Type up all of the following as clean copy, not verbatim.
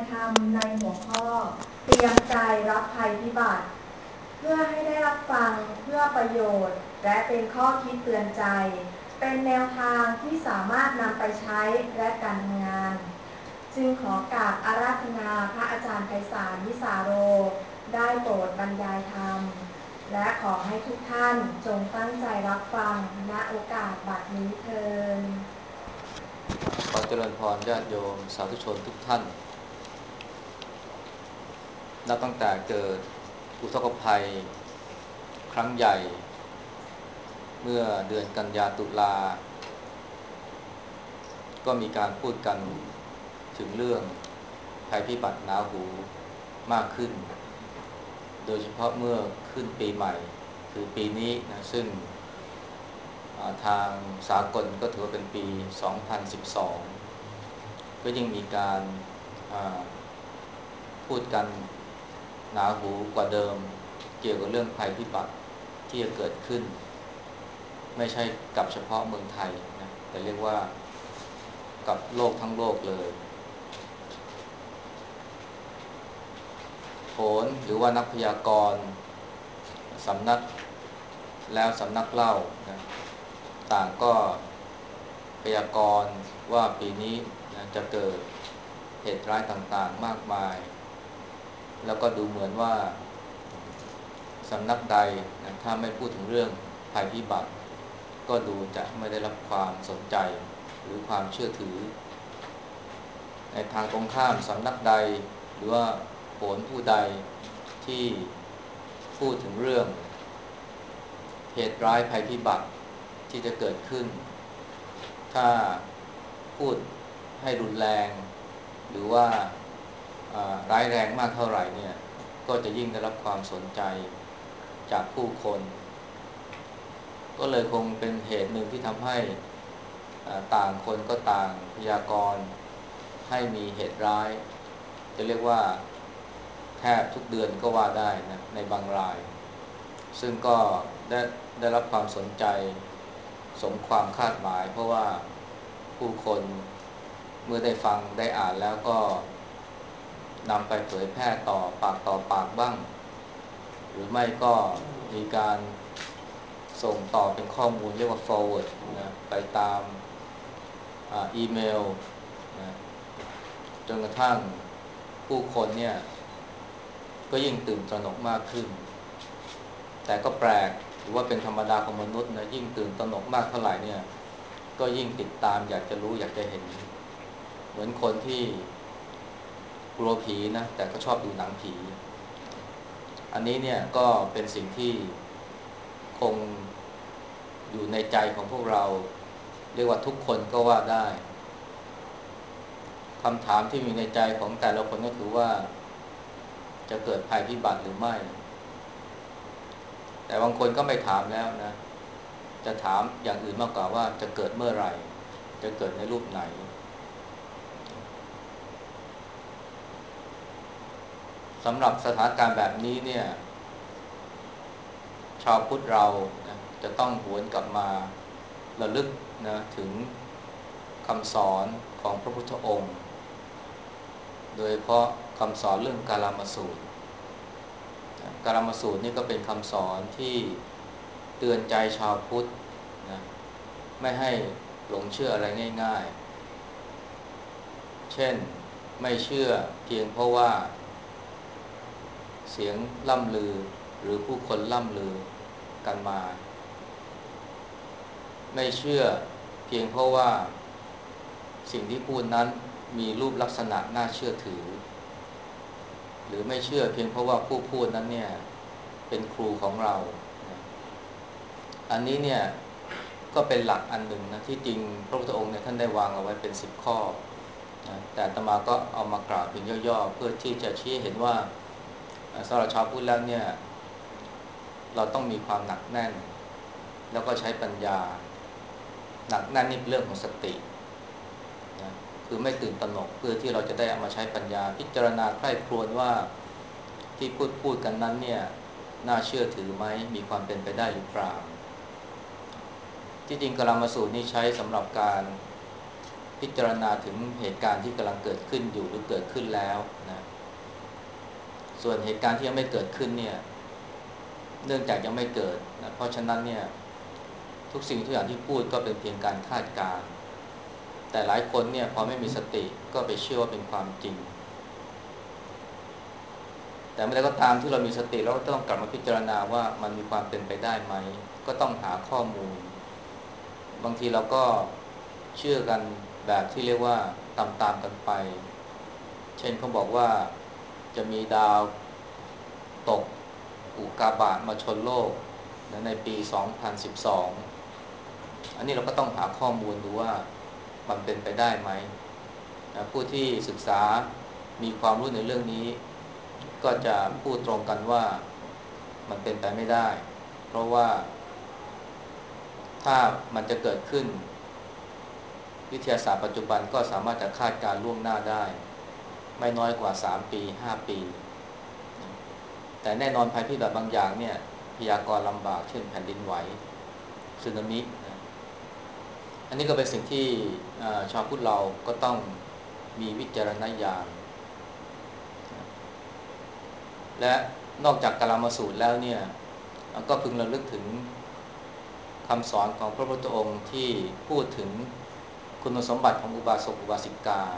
ธรรมในหัวข้อเตรียมใจรับภัยพิบัติเพื่อให้ได้รับฟังเพื่อประโยชน์และเป็นข้อคิดเตือนใจเป็นแนวทางที่สามารถนำไปใช้และการทำงานจึงขอกราบอาราธนาพระอาจารย์ไพศาลวิสาโรได้โปรดบรรยายธรรมและขอให้ทุกท่านจงตั้งใจรับฟังณโอกาสบัดนี้เทอญขอเจริญพรญาติโยมสาธุชนทุกท่านนับตั้งแต่เกิดอุทกภัยครั้งใหญ่เมื่อเดือนกันยาตุลาก็มีการพูดกันถึงเรื่องภัยพิบัติหนาหูมากขึ้นโดยเฉพาะเมื่อขึ้นปีใหม่คือปีนี้นะซึ่งทางสากลก็ถือว่าเป็นปี 2012 ก็ยิ่งมีการพูดกันหนาหูกว่าเดิมเกี่ยวกับเรื่องภัยพิบัติที่จะเกิดขึ้นไม่ใช่กับเฉพาะเมืองไทยนะแต่เรียกว่ากับโลกทั้งโลกเลยโหรหรือว่านักพยากรณ์สำนักแล้วสำนักเล่านะต่างก็พยากรณ์ว่าปีนี้นะจะเกิดเหตุร้ายต่างๆมากมายแล้วก็ดูเหมือนว่าสำนักใดนะถ้าไม่พูดถึงเรื่องภัยพิบัติก็ดูจะไม่ได้รับความสนใจหรือความเชื่อถือในทางตรงข้ามสำนักใดหรือว่าโหรผู้ใดที่พูดถึงเรื่องเหตุร้ายภัยพิบัติที่จะเกิดขึ้นถ้าพูดให้รุนแรงหรือว่าร้ายแรงมากเท่าไหร่เนี่ยก็จะยิ่งได้รับความสนใจจากผู้คนก็เลยคงเป็นเหตุหนึ่งที่ทำให้ต่างคนก็ต่างพยากรณ์ให้มีเหตุร้ายจะเรียกว่าแทบทุกเดือนก็ว่าได้นะในบางรายซึ่งก็ได้รับความสนใจสมความคาดหมายเพราะว่าผู้คนเมื่อได้ฟังได้อ่านแล้วก็นำไปเผยแพร่ต่อปากบ้างหรือไม่ก็มีการส่งต่อเป็นข้อมูลเรียกว่า forward นะไปตามอีเมลนะจนกระทั่งผู้คนเนี่ยก็ยิ่งตื่นตระหนกมากขึ้นแต่ก็แปลกหรือว่าเป็นธรรมดาของมนุษย์นะยิ่งตื่นตระหนกมากเท่าไหร่เนี่ยก็ยิ่งติดตามอยากจะรู้อยากจะเห็นเหมือนคนที่กลัวผีนะแต่ก็ชอบดูหนังผีอันนี้เนี่ยก็เป็นสิ่งที่คงอยู่ในใจของพวกเราเรียกว่าทุกคนก็ว่าได้คำถามที่มีในใจของแต่ละคนก็คือว่าจะเกิดภัยพิบัติหรือไม่แต่บางคนก็ไม่ถามแล้วนะจะถามอย่างอื่นมากกว่าว่าจะเกิดเมื่อไหร่จะเกิดในรูปไหนสำหรับสถานการณ์แบบนี้เนี่ยชาวพุทธเรานะจะต้องหวนกลับมาระลึกนะถึงคำสอนของพระพุทธองค์โดยเฉพาะคำสอนเรื่องกาลามสูตรกาลามสูตรนี่ก็เป็นคำสอนที่เตือนใจชาวพุทธนะไม่ให้หลงเชื่ออะไรง่ายๆเช่นไม่เชื่อเพียงเพราะว่าเสียงล่ำลือหรือผู้คนล่ำลือกันมาไม่เชื่อเพียงเพราะว่าสิ่งที่พูดนั้นมีรูปลักษณะน่าเชื่อถือหรือไม่เชื่อเพียงเพราะว่าผู้พูดนั้นเนี่ยเป็นครูของเราอันนี้เนี่ยก็เป็นหลักอันหนึ่งนะที่จริงพระพุทธองค์เนี่ยท่านได้วางเอาไว้เป็น10 ข้อนะแต่อาตมาก็เอามากล่าวเพียงย่อๆเพื่อที่จะชี้เห็นว่าสำหรับชาวพุทธแล้วเนี่ยเราต้องมีความหนักแน่นแล้วก็ใช้ปัญญาหนักแน่นนี่เป็นเรื่องของสตินะคือไม่ตื่นตระหนกเพื่อที่เราจะได้เอามาใช้ปัญญาพิจารณาใคร่ครวญว่าที่พูดกันนั้นเนี่ยน่าเชื่อถือไหมมีความเป็นไปได้หรือเปล่าที่จริงกลามสูตรนี้ใช้สำหรับการพิจารณาถึงเหตุการณ์ที่กำลังเกิดขึ้นอยู่หรือเกิดขึ้นแล้วนะส่วนเหตุการณ์ที่ยังไม่เกิดขึ้นเนี่ยเนื่องจากยังไม่เกิดนะเพราะฉะนั้นเนี่ยทุกสิ่งทุกอย่างที่พูดก็เป็นเพียงการคาดการณ์แต่หลายคนเนี่ยพอไม่มีสติก็ไปเชื่อว่าเป็นความจริงแต่เมื่อใดก็ตามที่เรามีสติเราก็ต้องกลับมาพิจารณาว่ามันมีความเป็นไปได้ไหมก็ต้องหาข้อมูลบางทีเราก็เชื่อกันแบบที่เรียกว่าตามๆกันไปเช่นเขาบอกว่าจะมีดาวตกอุกกาบาตมาชนโลกในปี 2012 อันนี้เราก็ต้องหาข้อมูลดูว่ามันเป็นไปได้ไหมผู้ที่ศึกษามีความรู้ในเรื่องนี้ก็จะพูดตรงกันว่ามันเป็นไปไม่ได้เพราะว่าถ้ามันจะเกิดขึ้นวิทยาศาสตร์ปัจจุบันก็สามารถจะคาดการณ์ล่วงหน้าได้ไม่น้อยกว่า3ปี5ปีแต่แน่นอนภัยพิบัติบางอย่างเนี่ยพยากรณ์ลำบากเช่นแผ่นดินไหวสึนามิอันนี้ก็เป็นสิ่งที่ชาวพุทธเราก็ต้องมีวิจารณญาณและนอกจากกาลามสูตรแล้วเนี่ยก็พึงระลึกถึงคำสอนของพระพุทธองค์ที่พูดถึงคุณสมบัติของอุบาสกอุบาสิกา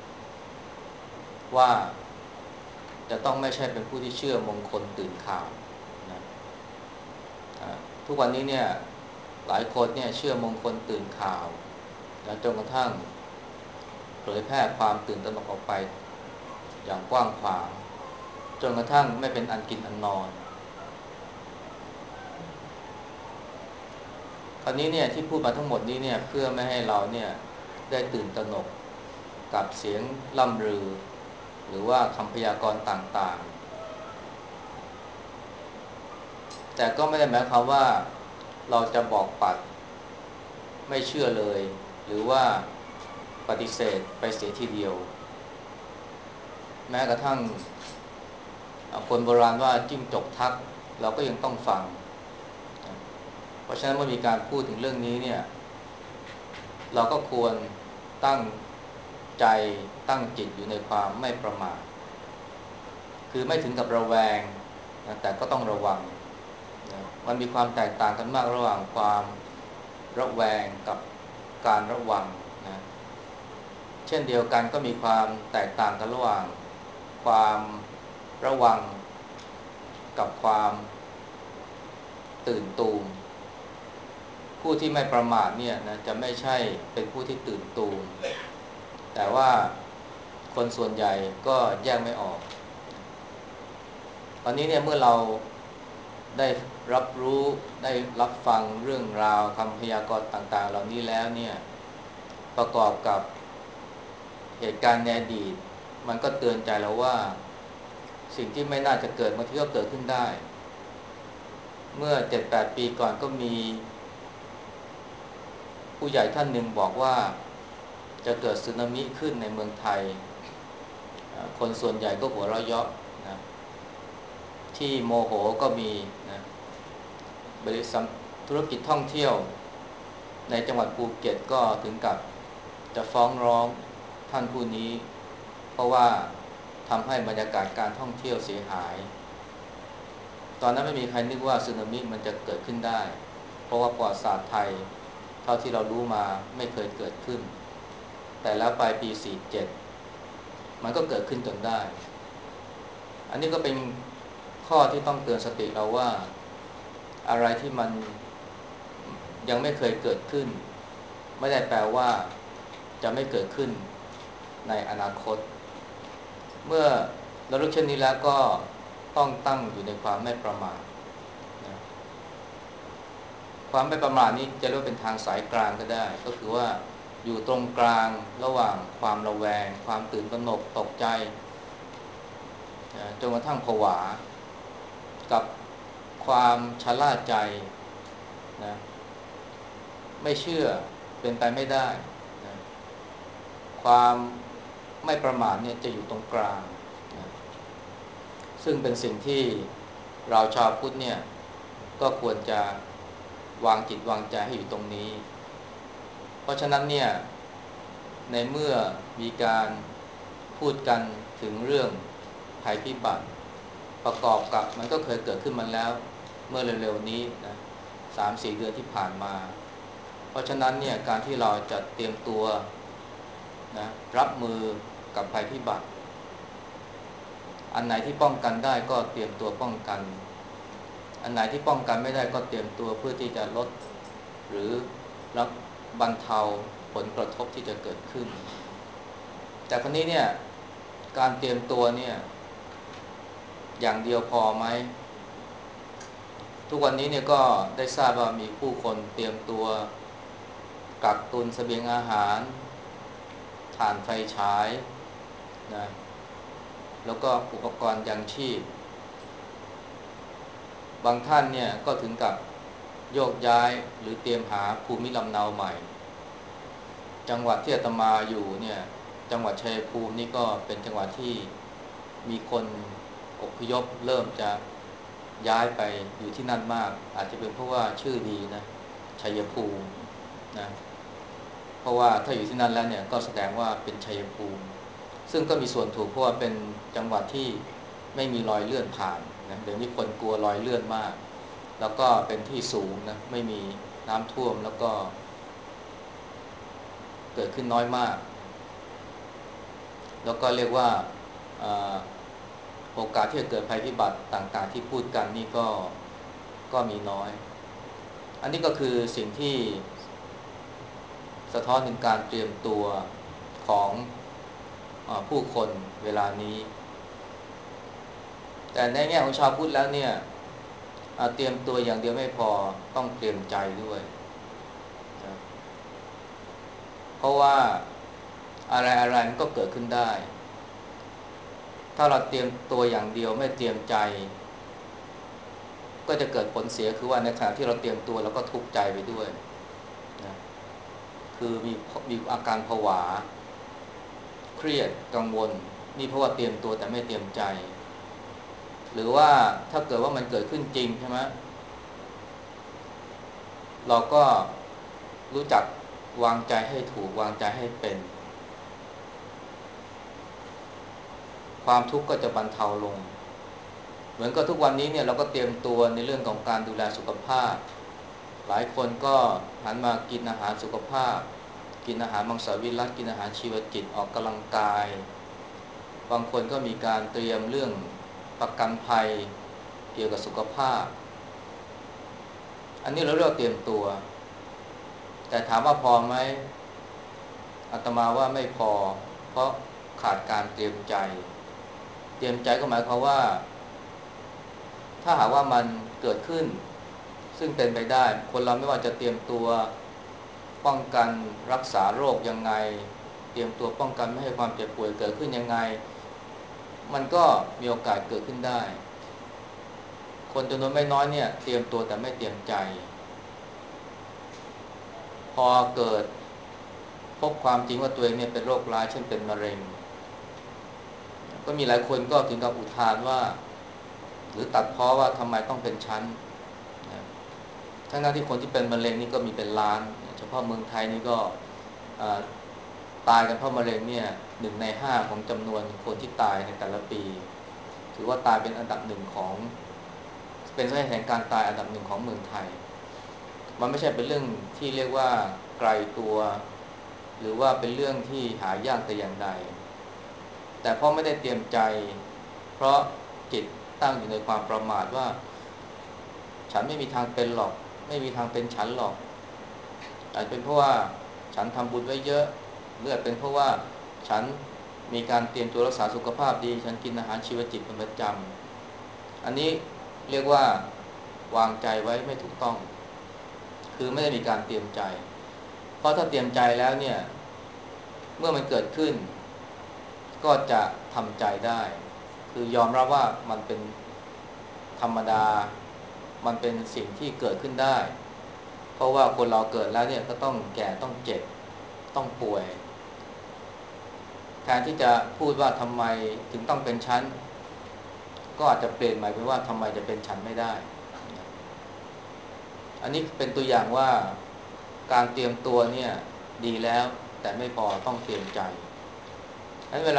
ว่าจะต้องไม่ใช่เป็นผู้ที่เชื่อมงคลตื่นข่าวนะทุกวันนี้เนี่ยหลายคนเนี่ยเชื่อมงคลตื่นข่าวนะจนกระทั่งเผยแพร่ความตื่นตระหนกออกไปอย่างกว้างขวางจนกระทั่งไม่เป็นอันกินอันนอนคราวนี้เนี่ยที่พูดมาทั้งหมดนี้เนี่ยเพื่อไม่ให้เราเนี่ยได้ตื่นตระหนกกับเสียงล่ำลือหรือว่าคำพยากรณ์ต่างๆแต่ก็ไม่ได้หมายความว่าเราจะบอกปัดไม่เชื่อเลยหรือว่าปฏิเสธไปเสียทีเดียวแม้กระทั่งคนโบราณว่าจิ้งจกทักเราก็ยังต้องฟังเพราะฉะนั้นเมื่อมีการพูดถึงเรื่องนี้เนี่ยเราก็ควรตั้งใจตั้งจิตอยู่ในความไม่ประมาทคือไม่ถึงกับระแวงนะแต่ก็ต้องระวังนะมันมีความแตกต่างกันมากระหว่างความระแวงกับการระวังนะเช่นเดียวกันก็มีความแตกต่างกันระหว่างความระวังกับความตื่นตูมผู้ที่ไม่ประมาทเนี่ยนะจะไม่ใช่เป็นผู้ที่ตื่นตูมแต่ว่าคนส่วนใหญ่ก็แยกไม่ออกตอนนี้เนี่ยเมื่อเราได้รับรู้ได้รับฟังเรื่องราวคำพยากรณ์ต่างๆเหล่านี้แล้วเนี่ยประกอบกับเหตุการณ์ในอดีตมันก็เตือนใจเราว่าสิ่งที่ไม่น่าจะเกิดบางทีก็เกิดขึ้นได้เมื่อ 7-8 ปีก่อนก็มีผู้ใหญ่ท่านหนึ่งบอกว่าจะเกิดสึนามิขึ้นในเมืองไทยคนส่วนใหญ่ก็หัวเราะเยาะนะที่โมโหก็มีนะบริษัทธุรกิจท่องเที่ยวในจังหวัดภูเก็ตก็ถึงกับจะฟ้องร้องท่านผู้นี้เพราะว่าทำให้บรรยากาศการท่องเที่ยวเสียหายตอนนั้นไม่มีใครนึกว่าสึนามิมันจะเกิดขึ้นได้เพราะว่าประวัติศาสตร์ไทยเท่าที่เรารู้มาไม่เคยเกิดขึ้นแต่แล้วปลายปี 47 มันก็เกิดขึ้นจนได้อันนี้ก็เป็นข้อที่ต้องเตือนสติเราว่าอะไรที่มันยังไม่เคยเกิดขึ้นไม่ได้แปลว่าจะไม่เกิดขึ้นในอนาคตเมื่อเรารู้เช่นนี้แล้วก็ต้องตั้งอยู่ในความไม่ประมาทนะความไม่ประมาทนี้จะเรียกว่าเป็นทางสายกลางก็ได้ก็คือว่าอยู่ตรงกลางระหว่างความระแวงความตื่นตระหนกตกใจนะจนกระทั่งผวากับความชะล่าใจนะไม่เชื่อเป็นไปไม่ได้นะความไม่ประมาทเนี่ยจะอยู่ตรงกลางนะซึ่งเป็นสิ่งที่เราชาวพุทธเนี่ยก็ควรจะวางจิตวางใจให้อยู่ตรงนี้เพราะฉะนั้นเนี่ยในเมื่อมีการพูดกันถึงเรื่องภัยพิบัติประกอบกับมันก็เคยเกิดขึ้นมาแล้วเมื่อเร็วๆนี้นะ3-4 เดือนที่ผ่านมาเพราะฉะนั้นเนี่ยการที่เราจะเตรียมตัวนะรับมือกับภัยพิบัติอันไหนที่ป้องกันได้ก็เตรียมตัวป้องกันอันไหนที่ป้องกันไม่ได้ก็เตรียมตัวเพื่อที่จะลดหรือรับบรรเทาผลกระทบที่จะเกิดขึ้นแต่คราวนี้เนี่ยการเตรียมตัวเนี่ยอย่างเดียวพอไหมทุกวันนี้เนี่ยก็ได้ทราบว่ามีผู้คนเตรียมตัวกักตุนเสบียงอาหารถ่านไฟฉายนะแล้วก็อุปกรณ์ยังชีพบางท่านเนี่ยก็ถึงกับโยกย้ายหรือเตรียมหาภูมิลำเนาใหม่จังหวัดที่อาตมาอยู่เนี่ยจังหวัดชัยภูมินี่ก็เป็นจังหวัดที่มีคนอพยพเริ่มจะย้ายไปอยู่ที่นั่นมากอาจจะเป็นเพราะว่าชื่อดีนะชัยภูมินะเพราะว่าถ้าอยู่ที่นั่นแล้วเนี่ยก็แสดงว่าเป็นชัยภูมิซึ่งก็มีส่วนถูกเพราะว่าเป็นจังหวัดที่ไม่มีรอยเลื่อนผ่านนะเดี๋ยวนี้คนกลัวรอยเลื่อนมากแล้วก็เป็นที่สูงนะไม่มีน้ำท่วมแล้วก็เกิดขึ้นน้อยมากแล้วก็เรียกว่าโอกาสที่จะเกิดภัยพิบัติต่างๆที่พูดกันนี่ก็มีน้อยอันนี้ก็คือสิ่งที่สะท้อนถึงการเตรียมตัวของผู้คนเวลานี้แต่ในแง่ของชาวพุทธแล้วเนี่ยเตรียมตัวอย่างเดียวไม่พอต้องเตรียมใจด้วยนะเพราะว่าอะไรๆมันก็เกิดขึ้นได้ถ้าเราเตรียมตัวอย่างเดียวไม่เตรียมใจก็จะเกิดผลเสียคือว่าในขณะที่เราเตรียมตัวเราก็ทุกข์ใจไปด้วยนะคือมีอาการผวาเครียดกังวลนี่เพราะว่าเตรียมตัวแต่ไม่เตรียมใจหรือว่าถ้าเกิดว่ามันเกิดขึ้นจริงใช่ไหมเราก็รู้จักวางใจให้ถูกวางใจให้เป็นความทุกข์ก็จะบรรเทาลงเหมือนกับทุกวันนี้เนี่ยเราก็เตรียมตัวในเรื่องของการดูแลสุขภาพหลายคนก็หันมากินอาหารสุขภาพกินอาหารมังสวิรัติกินอาหารชีวจิตออกกำลังกายบางคนก็มีการเตรียมเรื่องประกันภัยเกี่ยวกับสุขภาพอันนี้เราเรียกเตรียมตัวแต่ถามว่าพอไหมอาตมาว่าไม่พอเพราะขาดการเตรียมใจเตรียมใจก็หมายความว่าถ้าหากว่ามันเกิดขึ้นซึ่งเป็นไปได้คนเราไม่ว่าจะเตรียมตัวป้องกันรักษาโรคยังไงเตรียมตัวป้องกันไม่ให้ความเจ็บป่วยเกิดขึ้นยังไงมันก็มีโอกาสเกิดขึ้นได้คนจำนวนไม่น้อยเนี่ยเตรียมตัวแต่ไม่เตรียมใจพอเกิดพบความจริงว่าตัวเองเนี่ยเป็นโรคร้ายเช่นเป็นมะเร็งก็มีหลายคนก็ถึงกับอุทานว่าหรือตัดพ้อว่าทำไมต้องเป็นชั้นนะทั้งที่คนที่เป็นมะเร็งนี่ก็มีเป็นล้านเฉพาะเมืองไทยนี่ก็ตายกันเพราะมะเร็งเนี่ย1/5ของจำนวนคนที่ตายในแต่ละปีถือว่าตายเป็นอันดับหนึ่งของเป็นสาเหตุแห่งการตายอันดับหนึ่งของเมืองไทยมันไม่ใช่เป็นเรื่องที่เรียกว่าไกลตัวหรือว่าเป็นเรื่องที่หายากแต่อย่างใดแต่เพราะไม่ได้เตรียมใจเพราะจิตตั้งอยู่ในความประมาทว่าฉันไม่มีทางเป็นหรอกไม่มีทางเป็นฉันหรอกอาจเป็นเพราะว่าฉันทำบุญไว้เยอะหรืออาจเป็นเพราะว่าฉันมีการเตรียมตัวรักษาสุขภาพดีฉันกินอาหารชีวจิตเป็นประจำอันนี้เรียกว่าวางใจไว้ไม่ถูกต้องคือไม่ได้มีการเตรียมใจเพราะถ้าเตรียมใจแล้วเนี่ยเมื่อมันเกิดขึ้นก็จะทำใจได้คือยอมรับว่ามันเป็นธรรมดามันเป็นสิ่งที่เกิดขึ้นได้เพราะว่าคนเราเกิดแล้วเนี่ยก็ต้องแก่ต้องเจ็บต้องป่วยแทนที่จะพูดว่าทำไมถึงต้องเป็นฉันก็อาจจะเปลี่ยนหมายเป็นว่าทำไมจะเป็นฉันไม่ได้อันนี้เป็นตัวอย่างว่าการเตรียมตัวเนี่ยดีแล้วแต่ไม่พอต้องเตรียมใจฉะนั้น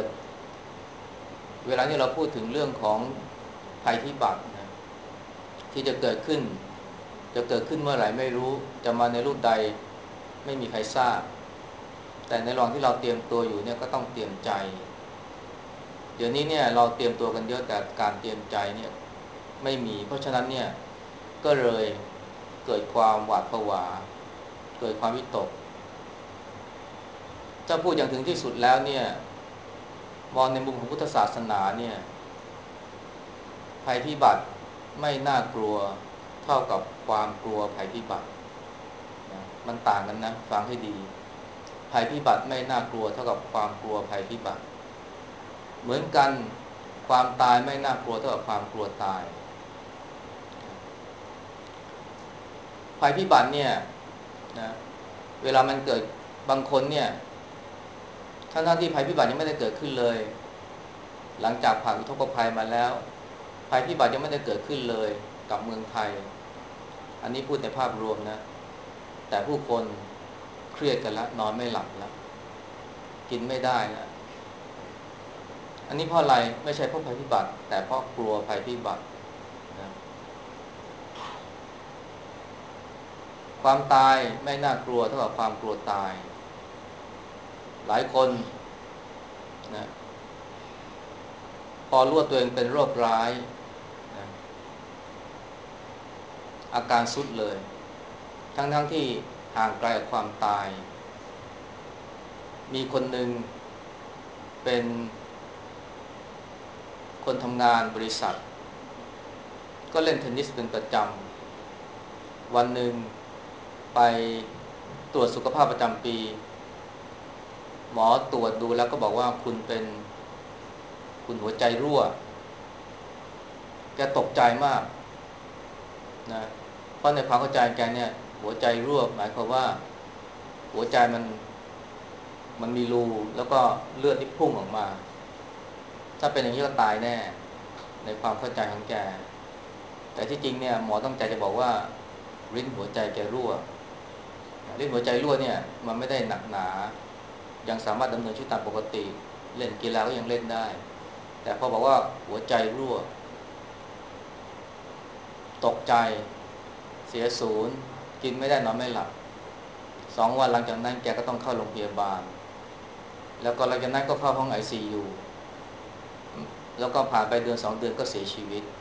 เวลาที่เราพูดถึงเรื่องของภัยพิบัตินะที่จะเกิดขึ้นเมื่อไหร่ไม่รู้จะมาในรูปใดไม่มีใครทราบแต่ในระหว่างที่เราเตรียมตัวอยู่เนี่ยก็ต้องเตรียมใจเดี๋ยวนี้เนี่ยเราเตรียมตัวกันเยอะแต่การเตรียมใจเนี่ยไม่มีเพราะฉะนั้นเนี่ยก็เลยเกิดความหวาดผวาเกิดความวิตกถ้าพูดอย่างถึงที่สุดแล้วเนี่ยมองในมุมของพุทธศาสนาเนี่ยภัยพิบัติไม่น่ากลัวเท่ากับความกลัวภัยพิบัตินะมันต่างกันนะฟังให้ดีภัยพิบัติไม่น่ากลัวเท่ากับความกลัวภัยพิบัติเหมือนกันความตายไม่น่ากลัวเท่ากับความกลัวตายภัยพิบัติเนี่ยนะเวลามันเกิดบางคนเนี่ยทั้งที่ภัยพิบัติยังไม่ได้เกิดขึ้นเลยหลังจากผ่านอุทกภัยมาแล้วภัยพิบัติยังไม่ได้เกิดขึ้นเลยกับเมืองไทยอันนี้พูดในภาพรวมนะแต่ผู้คนเครียดกันแล้วนอนไม่หลับแล้วกินไม่ได้แล้วอันนี้เพราะอะไรไม่ใช่เพราะภัยพิบัติแต่เพราะกลัวภัยพิบัตินะความตายไม่น่ากลัวเท่ากับความกลัวตายหลายคนนะพอรู้ว่าตัวเองเป็นโรคร้ายนะอาการทรุดเลยทั้งที่ห่างไกลจากความตายมีคนหนึ่งเป็นคนทำงานบริษัทก็เล่นเทนนิสเป็นประจำวันหนึ่งไปตรวจสุขภาพประจำปีหมอตรวจดูแล้วก็บอกว่าคุณหัวใจรั่วแกตกใจมากนะเพราะในความเข้าใจแกเนี่ยหัวใจรั่วหมายความว่าหัวใจมันมีรูแล้วก็เลือดที่พุ่งออกมาถ้าเป็นอย่างนี้ก็ตายแน่ในความเข้าใจของแกแต่ที่จริงเนี่ยหมอตั้งใจจะบอกว่าริ้นหัวใจแกรั่วริ้นหัวใจรั่วเนี่ยมันไม่ได้หนักหนายังสามารถดำเนินชีวิตตามปกติเล่นกีฬาก็ยังเล่นได้แต่พอบอกว่าหัวใจรั่วตกใจเสียศูนย์กินไม่ได้นอนไม่หลับ2 วันหลังจากนั้นแกก็ต้องเข้าโรงพยาบาลแล้วก็หลังจากนั้นก็เข้าห้อง ICU แล้วก็ผ่านไป1-2 เดือนก็เสียชีวิต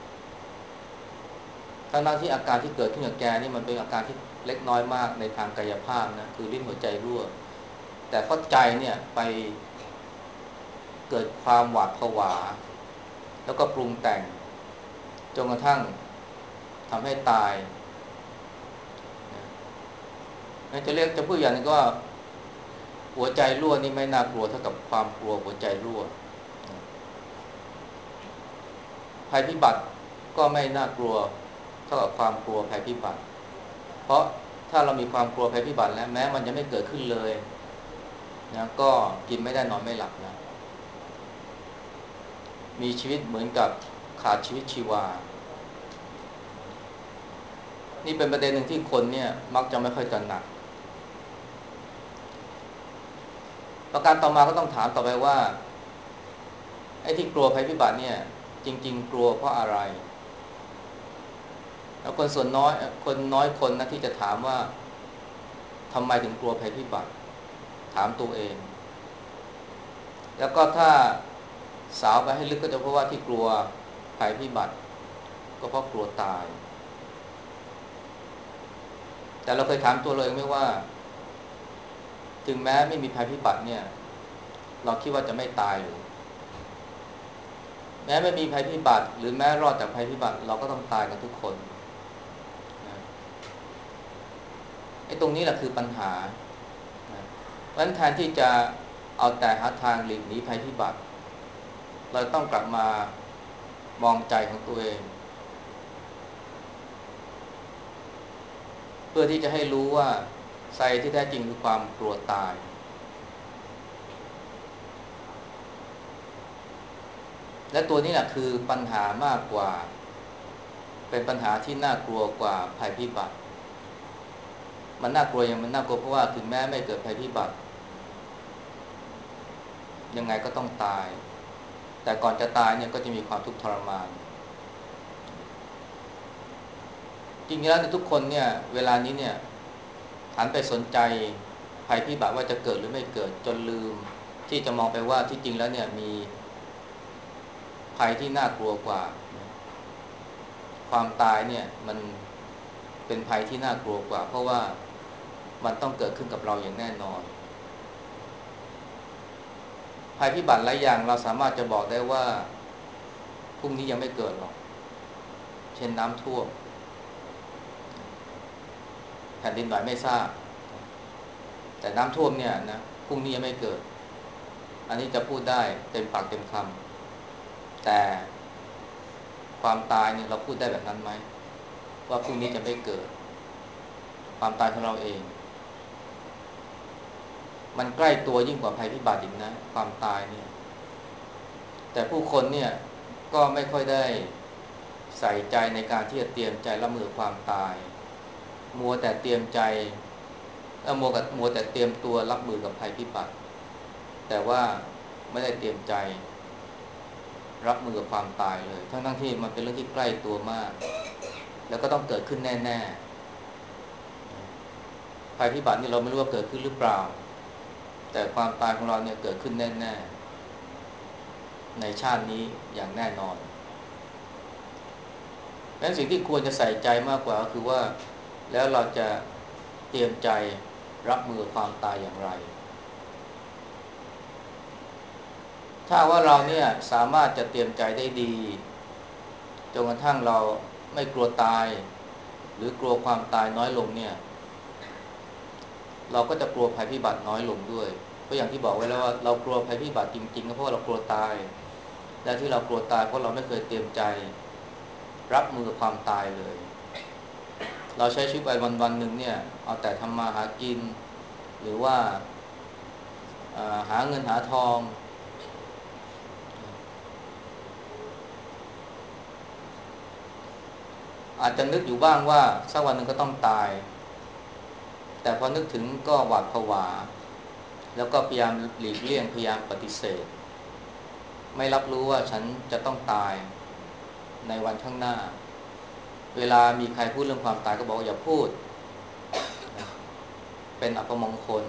ทั้งที่อาการที่เกิดขึ้นกับแกนี่มันเป็นอาการที่เล็กน้อยมากในทางกายภาพนะคือลิ้นหัวใจรั่วแต่เพราะใจเนี่ยไปเกิดความหวาดผวาแล้วก็ปรุงแต่งจนกระทั่งทำให้ตายนะจะพูดอย่างนึงก็ว่าหัวใจรั่วนี่ไม่น่ากลัวเท่ากับความกลัวหัวใจรั่วภัยพิบัติก็ไม่น่ากลัวเท่ากับความกลัวภัยพิบัติเพราะถ้าเรามีความกลัวภัยพิบัติแล้วแม้มันจะไม่เกิดขึ้นเลยนะก็กินไม่ได้นอนไม่หลับนะมีชีวิตเหมือนกับขาดชีวิตชีวานี่เป็นประเด็นหนึ่งที่คนเนี่ยมักจะไม่ค่อยตระหนักประการต่อมาก็ต้องถามต่อไปว่าไอ้ที่กลัวภัยพิบัติเนี่ยจริงๆกลัวเพราะอะไรแล้วคนส่วนน้อยคนน้อยคนนะที่จะถามว่าทำไมถึงกลัวภัยพิบัติถามตัวเองแล้วก็ถ้าสาวไปให้ลึกก็จะเพราะว่าที่กลัวภัยพิบัติก็เพราะกลัวตายแต่เราเคยถามตัวเราเองไหมว่าถึงแม้ไม่มีภัยพิบัติเนี่ยเราคิดว่าจะไม่ตายหรือแม้ไม่มีภัยพิบัติหรือแม้รอดจากภัยพิบัติเราก็ต้องตายกันทุกคนนะไอ้ตรงนี้แหละคือปัญหานะเพราะฉะนั้นแทนที่จะเอาแต่หาทางหลีกหนีภัยพิบัติเราต้องกลับมามองใจของตัวเองเพื่อที่จะให้รู้ว่าไซที่แท้จริงคือความกลัวตายและตัวนี้แหละคือปัญหามากกว่าเป็นปัญหาที่น่ากลัวกว่าภัยพิบัติมันน่ากลัวเพราะว่าถึงแม้ไม่เกิดภัยพิบัติยังไงก็ต้องตายแต่ก่อนจะตายเนี่ยก็จะมีความทุกข์ทรมานจริงๆแล้วทุกคนเนี่ยเวลานี้เนี่ยหันไปสนใจภัยพิบัติว่าจะเกิดหรือไม่เกิดจนลืมที่จะมองไปว่าที่จริงแล้วเนี่ยมีภัยที่น่ากลัวกว่าความตายเนี่ยมันเป็นภัยที่น่ากลัวกว่าเพราะว่ามันต้องเกิดขึ้นกับเราอย่างแน่นอนภัยพิบัติหลายอย่างเราสามารถจะบอกได้ว่าพรุ่งนี้ยังไม่เกิดหรอกเช่นน้ำท่วมแผ่นดินไหวไม่ทราบแต่น้ำท่วมเนี่ยนะพรุ่งนี้ยังไม่เกิดอันนี้จะพูดได้เต็มปากเต็มคำแต่ความตายเนี่ยเราพูดได้แบบนั้นไหมว่าพรุ่งนี้จะไม่เกิดความตายของเราเองมันใกล้ตัวยิ่งกว่าภัยพิบัติอีกนะความตายเนี่ยแต่ผู้คนเนี่ยก็ไม่ค่อยได้ใส่ใจในการที่จะเตรียมใจรับมือความตายมัวแต่เตรียมใจมัวแต่เตรียมตัวรับมือกับภัยพิบัติแต่ว่าไม่ได้เตรียมใจรับมือกับความตายเลยทั้งที่มันเป็นเรื่องที่ใกล้ตัวมากแล้วก็ต้องเกิดขึ้นแน่ๆภัยพิบัตินี่เราไม่รู้ว่าเกิดขึ้นหรือเปล่าแต่ความตายของเราเนี่ยเกิดขึ้นแน่ๆในชาตินี้อย่างแน่นอนเพราะฉะนั้นสิ่งที่ควรจะใส่ใจมากกว่าก็คือว่าแล้วเราจะเตรียมใจรับมือกับความตายอย่างไรถ้าว่าเราเนี่ยสามารถจะเตรียมใจได้ดีจนกระทั่งเราไม่กลัวตายหรือกลัวความตายน้อยลงเนี่ยเราก็จะกลัวภัยพิบัติน้อยลงด้วยเพราะอย่างที่บอกไว้แล้วว่าเรากลัวภัยพิบัติจริงๆก็เพราะเรากลัวตายและที่เรากลัวตายเพราะเราไม่เคยเตรียมใจรับมือกับความตายเลยเราใช้ชีวิตไปวันๆหนึ่งเนี่ยเอาแต่ทำมาหากินหรือว่าหาเงินหาทองอาจจะนึกอยู่บ้างว่าสักวันหนึ่งก็ต้องตายแต่พอนึกถึงก็หวาดผวาแล้วก็พยายามหลีกเลี่ยงพยายามปฏิเสธไม่รับรู้ว่าฉันจะต้องตายในวันข้างหน้าเวลามีใครพูดเรื่องความตายก็บอกว่าอย่าพูดเป็นอัปมงคล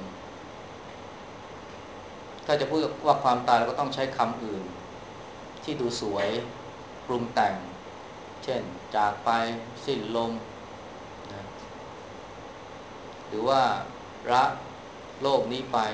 ถ้าจะพูดว่าความตายเราก็ต้องใช้คำอื่นที่ดูสวยปรุงแต่งเช่นจากไปสิ้นลมนะหรือว่าละโลกนี้ไป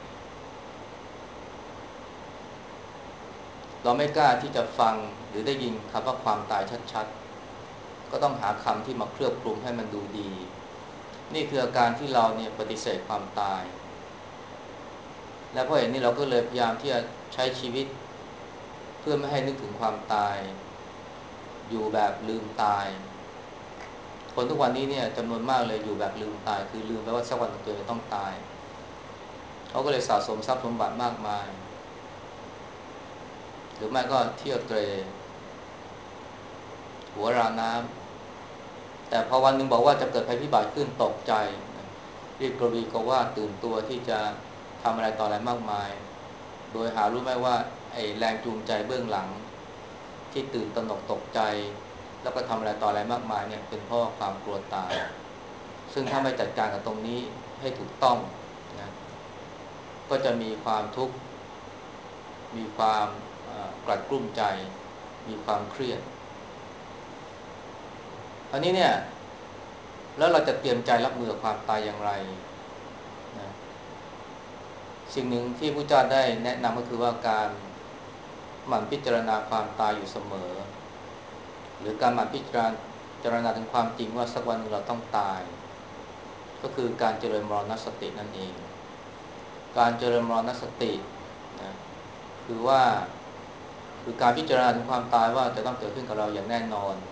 เราไม่กล้าที่จะฟังหรือได้ยินคำว่าความตายชัดๆก็ต้องหาคำที่มาเคลือบคลุมให้มันดูดีนี่คืออาการที่เราเนี่ยปฏิเสธความตายและเพราะเหตุนี้เราก็เลยพยายามที่จะใช้ชีวิตเพื่อไม่ให้นึกถึงความตายอยู่แบบลืมตายคนทุกวันนี้เนี่ยจำนวนมากเลยอยู่แบบลืมตายคือลืมไปว่าสักวันหนึ่งตัวเองจะต้องตายเขาก็เลยสะสมทรัพย์สมบัติมากมายหรือไม่ก็เที่ยวเตร่หัวราน้ำแต่พอวันหนึ่งบอกว่าจะเกิดภัยพิบัติขึ้นตกใจรีบกระวีกระวาดตื่นตัวที่จะทำอะไรต่ออะไรมากมายโดยหารู้ไหมว่าไอ้แรงจูงใจเบื้องหลังที่ตื่นตระหนกตกใจแล้วก็ทำอะไรต่ออะไรมากมายเนี่ยเป็นเพราะความกลัวตายซึ่งถ้าไม่จัดการกับตรงนี้ให้ถูกต้องนะก็จะมีความทุกข์มีความกลัดกลุ้มใจมีความเครียดอันนี้เนี่ยแล้วเราจะเตรียมใจรับมือกับความตายอย่างไรนะสิ่งหนึ่งที่พระเจ้าได้แนะนำก็คือว่าการหมั่นพิจารณาความตายอยู่เสมอหรือการหมั่นพิจารณาถึงความจริงว่าสักวันหนึ่งเราต้องตายก็คือการเจริญมรณสตินั่นเองการเจริญมรณสตินะคือว่าคือการพิจารณาถึงความตายว่าจะต้องเกิดขึ้นกับเราอย่างแน่นอน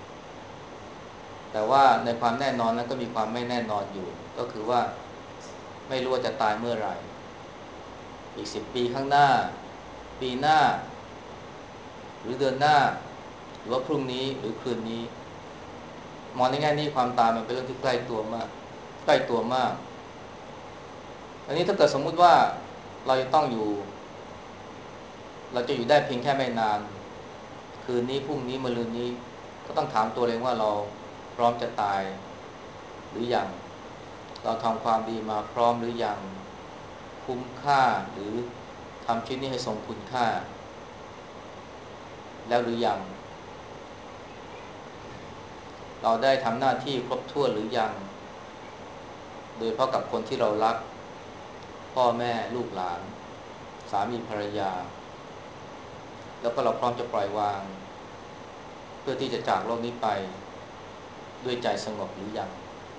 แต่ว่าในความแน่นอนนั้นก็มีความไม่แน่นอนอยู่ก็คือว่าไม่รู้ว่าจะตายเมื่อไหร่อีก10 ปีข้างหน้าปีหน้าหรือเดือนหน้าหรือว่าพรุ่งนี้หรือคืนนี้มองในแง่นี้ความตายมันเป็นเรื่องที่ใกล้ตัวมากใกล้ตัวมากอันนี้ถ้าเกิดสมมุติว่าเราจะต้องอยู่เราจะอยู่ได้เพียงแค่ไม่นานคืนนี้พรุ่งนี้มะรืนนี้ก็ต้องถามตัวเองว่าเราพร้อมจะตายหรือยังเราทำความดีมาพร้อมหรือยังคุ้มค่าหรือทำชีวิตนี้ให้ทรงคุณค่าแล้วหรือยังเราได้ทำหน้าที่ครบถ้วนหรือยังโดยเฉพาะกับคนที่เรารักพ่อแม่ลูกหลานสามีภรรยาแล้วก็เราพร้อมจะปล่อยวางเพื่อที่จะจากโลกนี้ไปด้วยใจสงบหรือยัง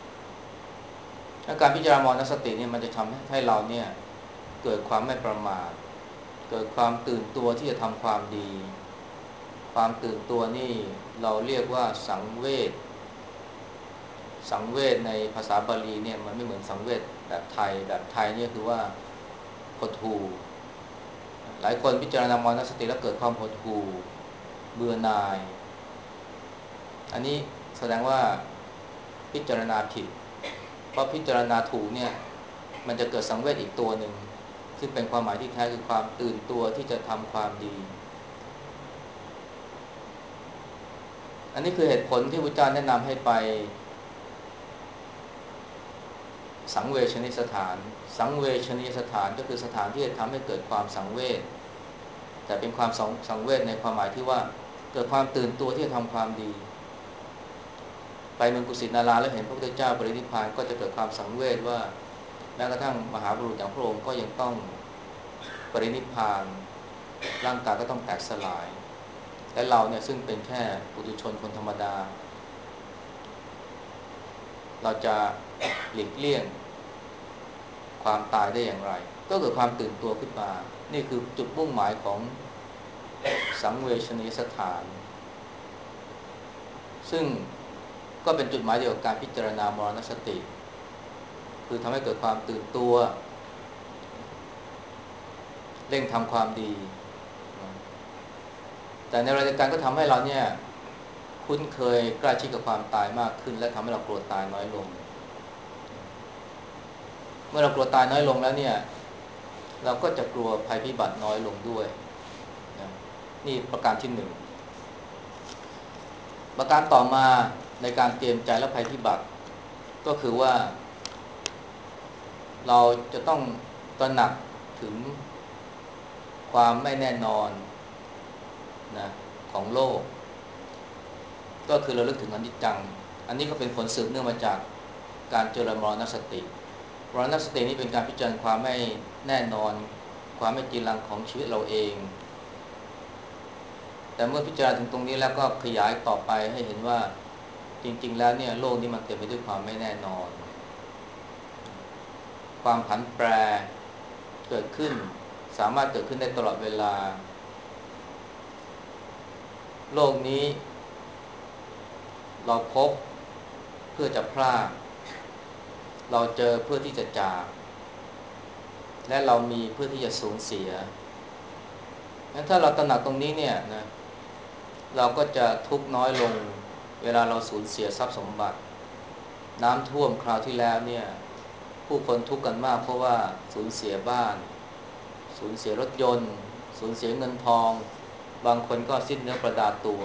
การพิจารณามรณสติเนี่ยมันจะทำให้เราเนี่ยเกิดความไม่ประมาทเกิดความตื่นตัวที่จะทำความดีความตื่นตัวนี่เราเรียกว่าสังเวชสังเวชในภาษาบาลีเนี่ยมันไม่เหมือนสังเวชแบบไทยแบบไทยเนี่ยคือว่าหดหู่หลายคนพิจารณามรณสติแล้วเกิดความหดหู่เบื่อหน่ายอันนี้แสดงว่าพิจารณาผิดเพราะพิจารณาถูกเนี่ยมันจะเกิดสังเวชอีกตัวหนึ่งซึ่งเป็นความหมายที่แท้คือความตื่นตัวที่จะทำความดีอันนี้คือเหตุผลที่พระเจ้าแนะนำให้ไปสังเวชนิสถานสังเวชนิสถานก็คือสถานที่จะทำให้เกิดความสังเวชแต่เป็นความสังเวชในความหมายที่ว่าเกิดความตื่นตัวที่จะทำความดีไปเมืองกุสินาราแล้วเห็นพระพุทธเจ้าปรินิพพานก็จะเกิดความสังเวชว่าแม้กระทั่งมหาบุรุษอย่างพระองค์ก็ยังต้องปรินิพพานร่างกายก็ต้องแตกสลายและเราเนี่ยซึ่งเป็นแค่ปุถุชนคนธรรมดาเราจะหลีกเลี่ยงความตายได้อย่างไรก็เกิดความตื่นตัวขึ้นมานี่คือจุดมุ่งหมายของสังเวชนียสถานซึ่งก็เป็นจุดหมายเดียวกับการพิจารณามรณสติคือทำให้เกิดความตื่นตัวเร่งทำความดีแต่ในรายการก็ทำให้เราเนี่ยคุ้นเคยใกล้ชิดกับความตายมากขึ้นและทำให้เรากลัวตายน้อยลงเมื่อเรากลัวตายน้อยลงแล้วเนี่ยเราก็จะกลัวภัยพิบัติน้อยลงด้วยนะนี่ประการที่หนึ่งประการต่อมาในการเตรียมใจและภัยพิบัติก็คือว่าเราจะต้องตระหนักถึงความไม่แน่นอนนะของโลกก็คือเราลึกถึงอนิจจังอันนี้ก็เป็นผลสืบเนื่องมาจากการเจริญมรณสติมรณสตินี้เป็นการพิจารณาความไม่แน่นอนความไม่จีรังของชีวิตเราเองแต่เมื่อพิจารณาถึงตรงนี้แล้วก็ขยายต่อไปให้เห็นว่าจริงๆแล้วเนี่ยโลกนี้มันเต็มไปด้วยความไม่แน่นอนความผันแปรเกิดขึ้นสามารถเกิดขึ้นได้ตลอดเวลาโลกนี้เราพบเพื่อจะพลาดเราเจอเพื่อที่จะจากและเรามีเพื่อที่จะสูญเสียงั้นถ้าเราตระหนักตรงนี้เนี่ยนะเราก็จะทุกข์น้อยลงเวลาเราสูญเสียทรัพย์สมบัติน้ำท่วมคราวที่แล้วเนี่ยผู้คนทุกข์กันมากเพราะว่าสูญเสียบ้านสูญเสียรถยนต์สูญเสียเงินทองบางคนก็สิ้นเนื้อประดาตัว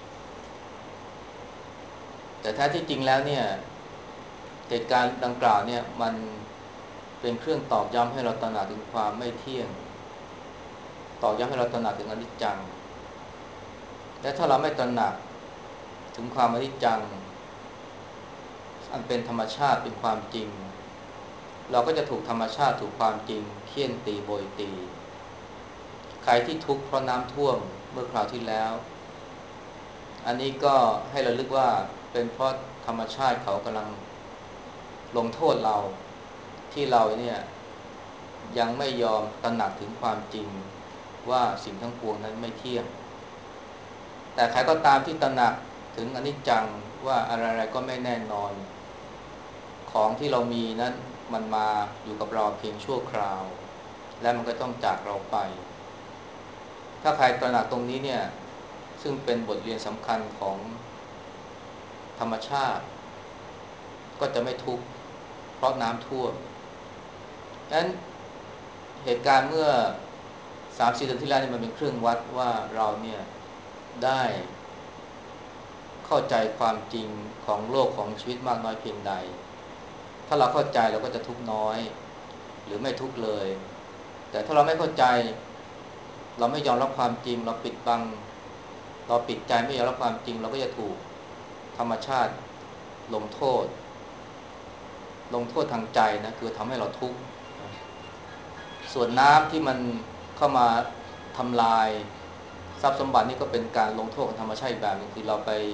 แต่แท้ที่จริงแล้วเนี่ยเหตุการณ์ดังกล่าวเนี่ยมันเป็นเครื่องตอกย้ำให้เราตระหนักถึงความไม่เที่ยงตอกย้ำให้เราตระหนักถึงอนิจจังและถ้าเราไม่ตระหนักถึงความอนิจจังอันเป็นธรรมชาติเป็นความจริงเราก็จะถูกธรรมชาติถูกความจริงเฆี่ยนตีโบยตีใครที่ทุกข์เพราะน้ำท่วมเมื่อคราวที่แล้วอันนี้ก็ให้เราลึกว่าเป็นเพราะธรรมชาติเขากำลังลงโทษเราที่เราเนี่ยยังไม่ยอมตระหนักถึงความจริงว่าสิ่งทั้งปวงนั้นไม่เที่ยงแต่ใครก็ตามที่ตระหนักถึงอนิจจังว่าอะไรๆก็ไม่แน่นอนของที่เรามีนั้นมันมาอยู่กับเราเพียงชั่วคราวและมันก็ต้องจากเราไปถ้าใครตระหนักตรงนี้เนี่ยซึ่งเป็นบทเรียนสำคัญของธรรมชาติก็จะไม่ทุกข์เพราะน้ำท่วมดังนั้นเหตุการณ์เมื่อ 3-4 เดือนที่แล้วเนี่ยมันเป็นเครื่องวัดว่าเราเนี่ยได้เข้าใจความจริงของโลกของชีวิตมากน้อยเพียงใดถ้าเราเข้าใจเราก็จะทุกข์น้อยหรือไม่ทุกข์เลยแต่ถ้าเราไม่เข้าใจเราไม่ยอมรับความจริงเราปิดบังเราปิดใจไม่ยอมรับความจริงเราก็จะถูกธรรมชาติลงโทษทางใจนะคือทำให้เราทุกข์ส่วนน้ำที่มันเข้ามาทำลายทรัพย์สมบัตินี่ก็เป็นการลงโทษของธรรมชาติอีกแบบนึงคือ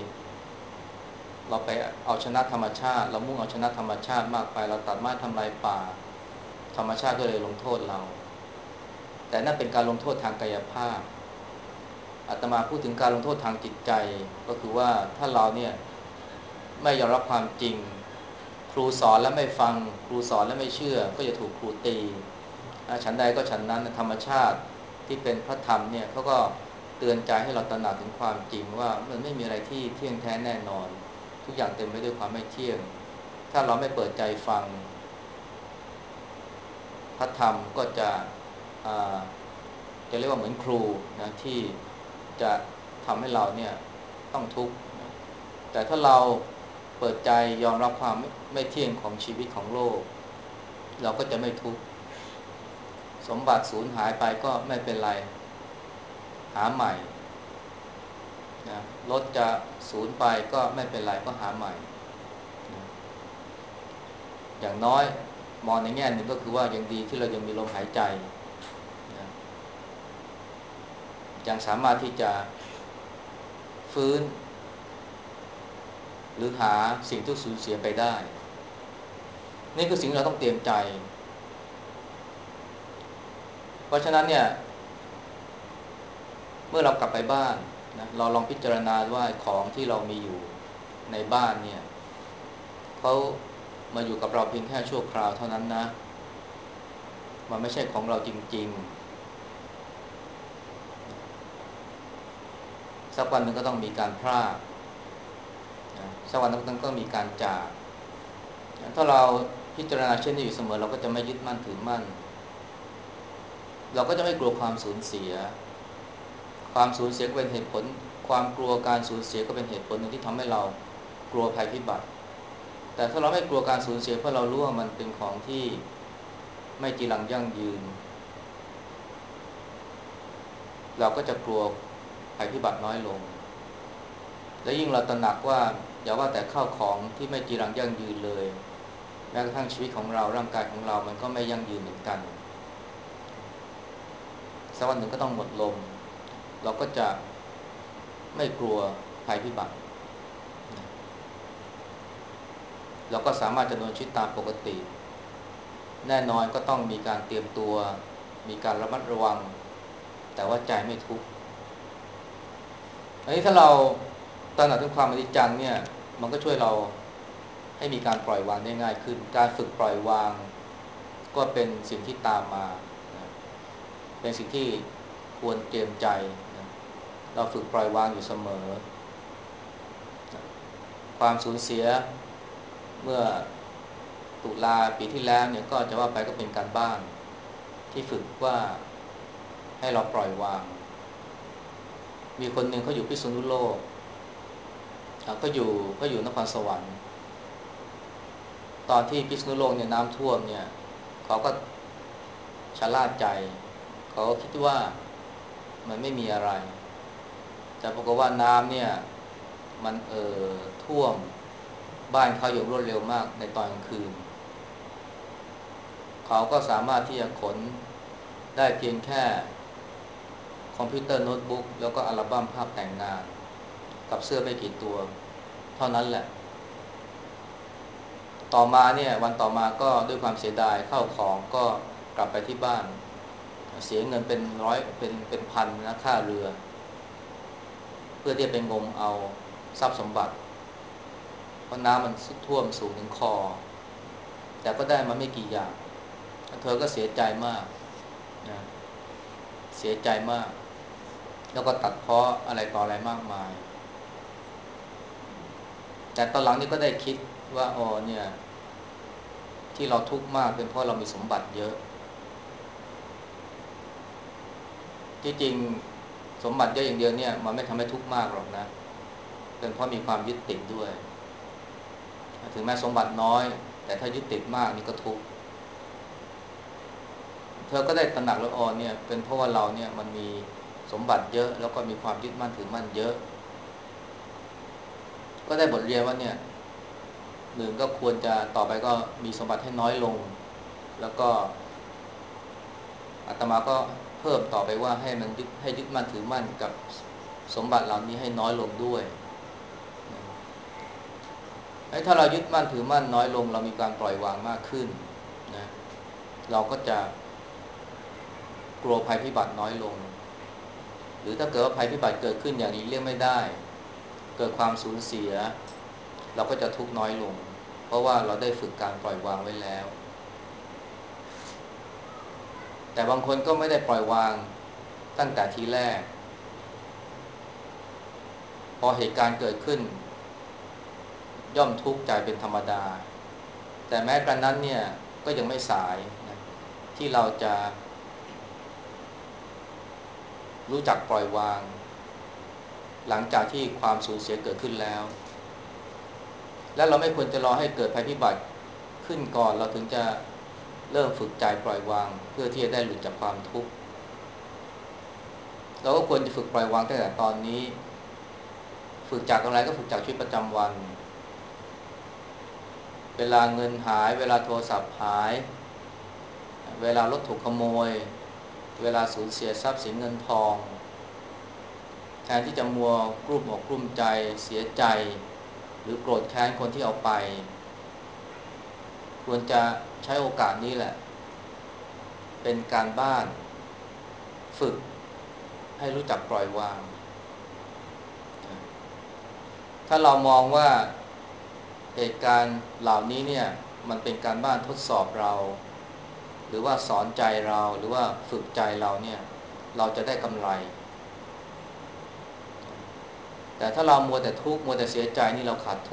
เราไปเอาชนะธรรมชาติเรามุ่งเอาชนะธรรมชาติมากไปเราตัดไม้ทำลายป่าธรรมชาติก็เลยลงโทษเราแต่นั่นเป็นการลงโทษทางกายภาพอาตมาพูดถึงการลงโทษทางจิตใจก็คือว่าถ้าเราเนี่ยไม่ยอมรับความจริงครูสอนแล้วไม่ฟังครูสอนแล้วไม่เชื่อก็จะถูกครูตีฉันใดก็ฉันนั้นธรรมชาติที่เป็นพระธรรมเนี่ยเขาก็เตือนใจให้เราตระหนักถึงความจริงว่ามันไม่มีอะไรที่เที่ยงแท้แน่นอนทุกอย่างเต็มไปด้วยความไม่เที่ยงถ้าเราไม่เปิดใจฟังพระธรรมก็จะเรียกว่าเหมือนครูนะที่จะทำให้เราเนี่ยต้องทุกข์นะแต่ถ้าเราเปิดใจยอมรับความไม่เที่ยงของชีวิตของโลกเราก็จะไม่ทุกข์สมบัติสูญหายไปก็ไม่เป็นไรหาใหม่นะรถจะสูญไปก็ไม่เป็นไรก็หาใหม่นะอย่างน้อยมองในแง่หนึ่งก็คือว่ายังดีที่เรายังมีลมหายใจนะยังสามารถที่จะฟื้นหรือหาสิ่งที่สูญเสียไปได้นี่คือสิ่งที่เราต้องเตรียมใจเพราะฉะนั้นเนี่ยเมื่อเรากลับไปบ้านนะเราลองพิจารณาว่าของที่เรามีอยู่ในบ้านเนี่ยเขามาอยู่กับเราเพียงแค่ชั่วคราวเท่านั้นนะมันไม่ใช่ของเราจริงๆสักวันหนึ่งก็ต้องมีการพรากนะสักวันหนึ่งก็ต้องมีการจากถ้าเราพิจารณาเช่นนี้อยู่เสมอเราก็จะไม่ยึดมั่นถือมั่นเราก็จะไม่กลัวความสูญเสียความสูญเสียก็เป็นเหตุผลความกลัวการสูญเสียก็เป็นเหตุผลหนึ่งที่ทำให้เรากลัวภัยพิบัติแต่ถ้าเราไม่กลัวการสูญเสียเพราะเรารู้ว่ามันเป็นของที่ไม่จีรังยั่งยืนเราก็จะกลัวภัยพิบัติน้อยลงและยิ่งเราตระหนักว่าอย่าว่าแต่ข้าวของที่ไม่จีรังยั่งยืนเลยแม้กระทั่งชีวิตของเราร่างกายของเรามันก็ไม่ยั่งยืนเหมือนกันสักวันหนึ่งก็ต้องหมดลมเราก็จะไม่กลัวภัยพิบัติเราก็สามารถจะดำเนินชีวิตตามปกติแน่นอนก็ต้องมีการเตรียมตัวมีการระมัดระวังแต่ว่าใจไม่ทุกข์อันนี้ถ้าเราตระหนักถึงความอนิจจังเนี่ยมันก็ช่วยเราให้มีการปล่อยวางได้ง่ายขึ้นการฝึกปล่อยวางก็เป็นสิ่งที่ตามมานะเป็นสิ่งที่ควรเตรียมใจนะเราฝึกปล่อยวางอยู่เสมอนะความสูญเสียเมื่อตุลาปีที่แล้วเนี่ยก็จะว่าไปก็เป็นการบ้านที่ฝึกว่าให้เราปล่อยวางมีคนหนึ่งเขาอยู่พิษณุโลกก็อยู่นครสวรรค์ตอนที่พิษณุโลกเนี่ยน้ำท่วมเนี่ยเขาก็ชะล่าใจเขาก็คิดว่ามันไม่มีอะไรแต่ปรากฏว่าน้ำเนี่ยมันท่วมบ้านเขาอย่างรวดเร็วมากในตอนกลางคืนเขาก็สามารถที่จะขนได้เพียงแค่คอมพิวเตอร์โน้ตบุ๊กแล้วก็อัลบั้มภาพแต่งงานกับเสื้อไม่กี่ตัวเท่านั้นแหละต่อมาเนี่ยวันต่อมาก็ด้วยความเสียดายเข้าของก็กลับไปที่บ้านเสียเงินเป็นร้อยเป็นพันนะค่าเรือเพื่อที่จะไปงมเอาทรัพย์สมบัติเพราะน้ำมันท่วมสูงถึงคอแต่ก็ได้มาไม่กี่อย่างเธอก็เสียใจมากนะเสียใจมากแล้วก็ตัดพ้ออะไรต่ออะไรมากมายแต่ตอนหลังนี่ก็ได้คิดว่าอ๋อเนี่ยที่เราทุกข์มากเป็นเพราะเรามีสมบัติเยอะที่จริงสมบัติเยอะอย่างเดียวเนี่ยมันไม่ทำให้ทุกข์มากหรอกนะเป็นเพราะมีความยึดติดด้วยถึงแม้สมบัติน้อยแต่ถ้ายึดติดมากนี่ก็ทุกข์เธอก็ได้ตระหนักแล้วเนี่ยเป็นเพราะว่าเราเนี่ยมันมีสมบัติเยอะแล้วก็มีความยึดมั่นถือมั่นเยอะก็ได้บทเรียนว่าเนี่ยหนึ่งก็ควรจะต่อไปก็มีสมบัติให้น้อยลงแล้วก็อาตมาก็เพิ่มต่อไปว่าให้ยึดมั่นถือมั่นกับสมบัติเหล่านี้ให้น้อยลงด้วยถ้าเรายึดมั่นถือมั่นน้อยลงเรามีการปล่อยวางมากขึ้นนะเราก็จะกลัวภัยพิบัติน้อยลงหรือถ้าเกิดว่าภัยพิบัติเกิดขึ้นอย่างนี้เลี่ยงไม่ได้เกิดความสูญเสียเราก็จะทุกข์น้อยลงเพราะว่าเราได้ฝึกการปล่อยวางไว้แล้วแต่บางคนก็ไม่ได้ปล่อยวางตั้งแต่ทีแรกพอเหตุการณ์เกิดขึ้นย่อมทุกข์ใจเป็นธรรมดาแต่แม้กระนั้นเนี่ยก็ยังไม่สายนะที่เราจะรู้จักปล่อยวางหลังจากที่ความสูญเสียเกิดขึ้นแล้วและเราไม่ควรจะรอให้เกิดภัยพิบัติขึ้นก่อนเราถึงจะเริ่มฝึกใจปล่อยวางเพื่อที่จะได้หลุดจากความทุกข์เราก็ควรจะฝึกปล่อยวางตั้งแต่ตอนนี้ฝึกจากอะไรก็ฝึกจากชีวิตประจำวันเวลาเงินหายเวลาโทรศัพท์หายเวลารถถูกขโมยเวลาสูญเสียทรัพย์สินเงินทองแทนที่จะมัวกลุ้มอกกลุ้มใจเสียใจหรือโกรธแค้นคนที่เอาไปควรจะใช้โอกาสนี้แหละเป็นการบ้านฝึกให้รู้จักปล่อยวางถ้าเรามองว่าเหตุการณ์เหล่านี้เนี่ยมันเป็นการบ้านทดสอบเราหรือว่าสอนใจเราหรือว่าฝึกใจเราเนี่ยเราจะได้กำไรแต่ถ้าเรามัวแต่ทุกข์มัวแต่เสียใจนี่เรา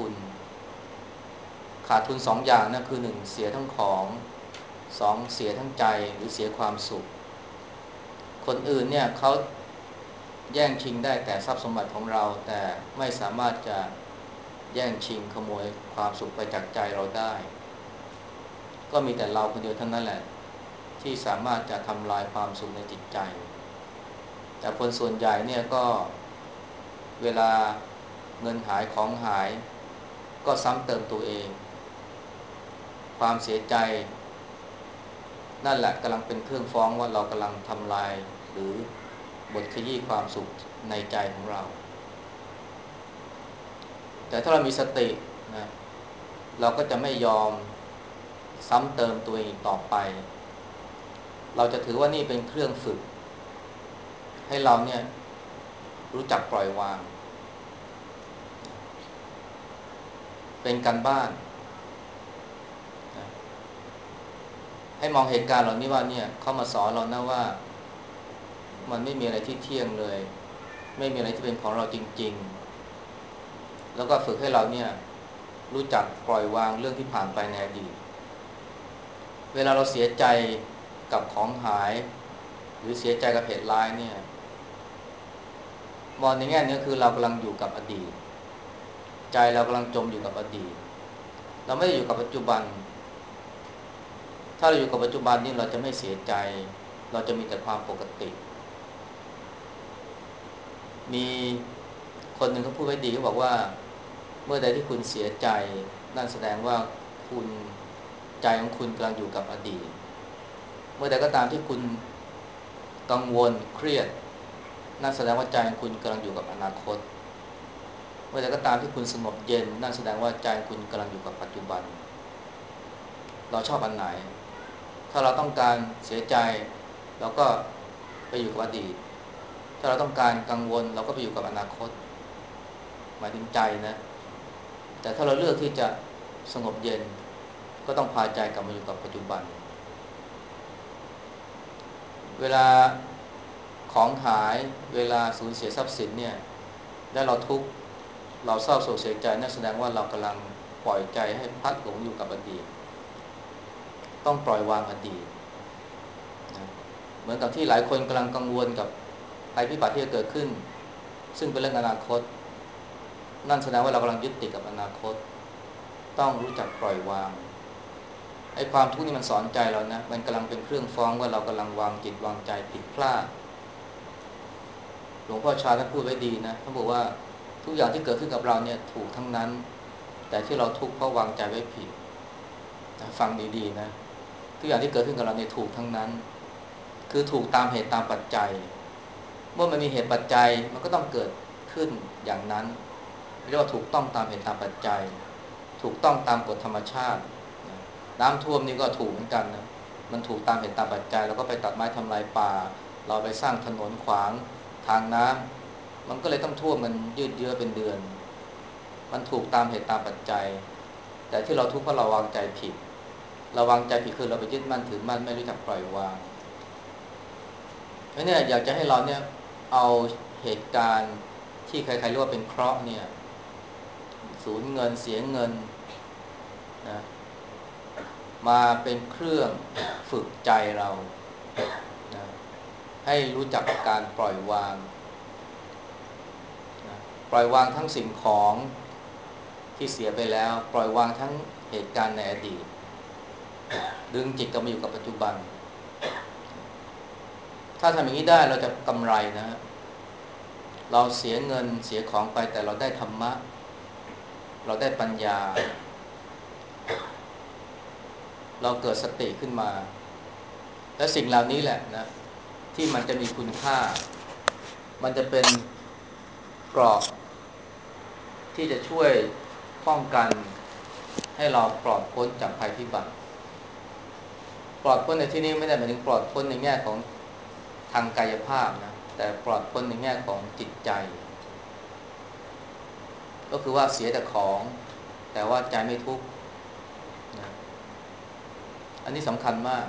ขาดทุนสองอย่างนะคือหนึ่งเสียทั้งของสองเสียทั้งใจหรือเสียความสุขคนอื่นเนี่ยเขาแย่งชิงได้แต่ทรัพย์สมบัติของเราแต่ไม่สามารถจะแย่งชิงขโมยความสุขไปจากใจเราได้ก็มีแต่เราคนเดียวเท่านั้นแหละที่สามารถจะทำลายความสุขในจิตใจแต่คนส่วนใหญ่เนี่ยก็เวลาเงินหายของหายก็ซ้ำเติมตัวเองความเสียใจนั่นแหละกำลังเป็นเครื่องฟ้องว่าเรากำลังทำลายหรือบดขยี้ความสุขในใจของเราแต่ถ้าเรามีสตินะเราก็จะไม่ยอมซ้ำเติมตัวเองต่อไปเราจะถือว่านี่เป็นเครื่องฝึกให้เราเนี่ยรู้จักปล่อยวางเป็นการบ้านนะให้มองเหตุการณ์เหล่านี้ว่าเนี่ยเขามาสอนเรานะว่ามันไม่มีอะไรที่เที่ยงเลยไม่มีอะไรที่เป็นของเราจริงๆแล้วก็ฝึกให้เราเนี่ยรู้จักปล่อยวางเรื่องที่ผ่านไปในอดีตเวลาเราเสียใจกับของหายหรือเสียใจกับเหตุร้ายเนี่ยมองในแง่นี้คือเรากำลังอยู่กับอดีตใจเรากำลังจมอยู่กับอดีตเราไม่ได้อยู่กับปัจจุบันถ้าเราอยู่กับปัจจุบันนี่เราจะไม่เสียใจเราจะมีแต่ความปกติมีคนหนึ่งเขาพูดไว้ดีเขาบอกว่าเมื่อใดที่คุณเสียใจนั่นแสดงว่าคุณใจของคุณกำลังอยู่กับอดีตเมื่อใดก็ตามที่คุณกังวลเครียดนั่นแสดงว่าใจของคุณกำลังอยู่กับอนาคตเมื่อใดก็ตามที่คุณสงบเย็นนั่นแสดงว่าใจคุณกำลังอยู่กับปัจจุบันเราชอบอันไหนถ้าเราต้องการเสียใจเราก็ไปอยู่กับอดีตถ้าเราต้องการกังวลเราก็ไปอยู่กับอนาคตหมายถึงใจนะแต่ถ้าเราเลือกที่จะสงบเย็นก็ต้องพาใจกลับมาอยู่กับปัจจุบันเวลาของหายเวลาสูญเสียทรัพย์สินเนี่ยและเราทุกข์เราเศร้าโศกเสียใจนั่นแสดงว่าเรากำลังปล่อยใจให้พลัดหลงอยู่กับอดีตต้องปล่อยวางอดีตนะเหมือนกับที่หลายคนกำลังกังวลกับภัยพิบัติที่จะเกิดขึ้นซึ่งเป็นเรื่องอนาคตนั่นแสดงว่าเรากำลังยึดติดกับอนาคตต้องรู้จักปล่อยวางไอ้ความทุกข์นี่มันสอนใจเรานะมันกำลังเป็นเครื่องฟ้องว่าเรากำลังวางจิตวางใจผิดพลาดหลวงพ่อชาท่านพูดไว้ดีนะท่านบอกว่าทุกอย่างที่เกิดขึ้นกับเราเนี่ยถูกทั้งนั้นแต่ที่เราทุกข์เพราะวางใจไว้ผิดนะฟังดีๆนะทุกอย่างที่เกิดขึ้นกับเราเนี่ยถูกทั้งนั้นคือถูกตามเหตุตามปัจจัยเมื่อมันมีเหตุปัจจัยมันก็ต้องเกิดขึ้นอย่างนั้นเรียกว่าถูกต้องตามเหตุตามปัจจัยถูกต้องตามกฎธรรมชาติน้ำท่วมนี่ก็ถูกเหมือนกันนะมันถูกตามเหตุตามปัจจัยแล้วก็ไปตัดไม้ทำลายป่าเราไปสร้างถนนขวางทางน้ำมันก็เลยต้องท่วมมันยืดเยื้อเป็นเดือนมันถูกตามเหตุตามปัจจัยแต่ที่เราทุกข์เพราะเราวางใจผิดเราวางใจผิดคือเราไปยึดมั่นถือมั่นไม่รู้จักปล่อยวางเพราะเนี่ยอยากจะให้เราเนี่ยเอาเหตุการณ์ที่ใครๆเรียกว่าเป็นเคราะห์เนี่ยสูญเงินเสียเงินนะมาเป็นเครื่องฝึกใจเรานะให้รู้จักการปล่อยวางนะปล่อยวางทั้งสิ่งของที่เสียไปแล้วปล่อยวางทั้งเหตุการณ์ในอดีตดึงจิตกลับมาอยู่กับปัจจุบันถ้าทำอย่างนี้ได้เราจะกำไรนะเราเสียเงินเสียของไปแต่เราได้ธรรมะเราได้ปัญญาเราเกิดสติขึ้นมาและสิ่งเหล่านี้แหละนะที่มันจะมีคุณค่ามันจะเป็นเกราะที่จะช่วยป้องกันให้เราปลอดพ้นจากภัยพิบัติปลอดพ้นในที่นี้ไม่ได้หมายถึงปลอดพ้นในแง่ของทางกายภาพนะแต่ปลอดพ้นในแง่ของจิตใจก็คือว่าเสียแต่ของแต่ว่าใจไม่ทุกข์นะอันนี้สำคัญมาก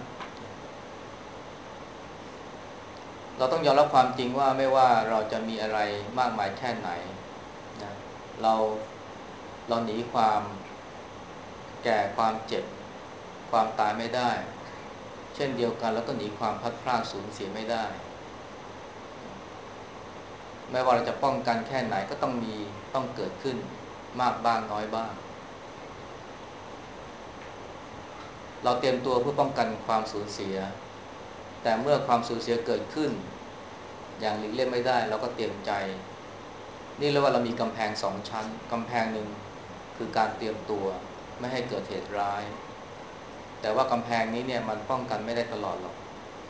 เราต้องยอมรับความจริงว่าไม่ว่าเราจะมีอะไรมากมายแค่ไหนนะเราหนีความแก่ความเจ็บความตายไม่ได้เช่นเดียวกันแล้วก็หนีความพัดพรากสูญเสียไม่ได้ไม่ว่าเราจะป้องกันแค่ไหนก็ต้องเกิดขึ้นมากบ้างน้อยบ้างเราเตรียมตัวเพื่อป้องกันความสูญเสียแต่เมื่อความสูญเสียเกิดขึ้นอย่างหลีกเลี่ยงไม่ได้เราก็เตรียมใจนี่เรียกว่าเรามีกำแพงสองชั้นกำแพงหนึ่งคือการเตรียมตัวไม่ให้เกิดเหตุร้ายแต่ว่ากำแพงนี้เนี่ยมันป้องกันไม่ได้ตลอดหรอก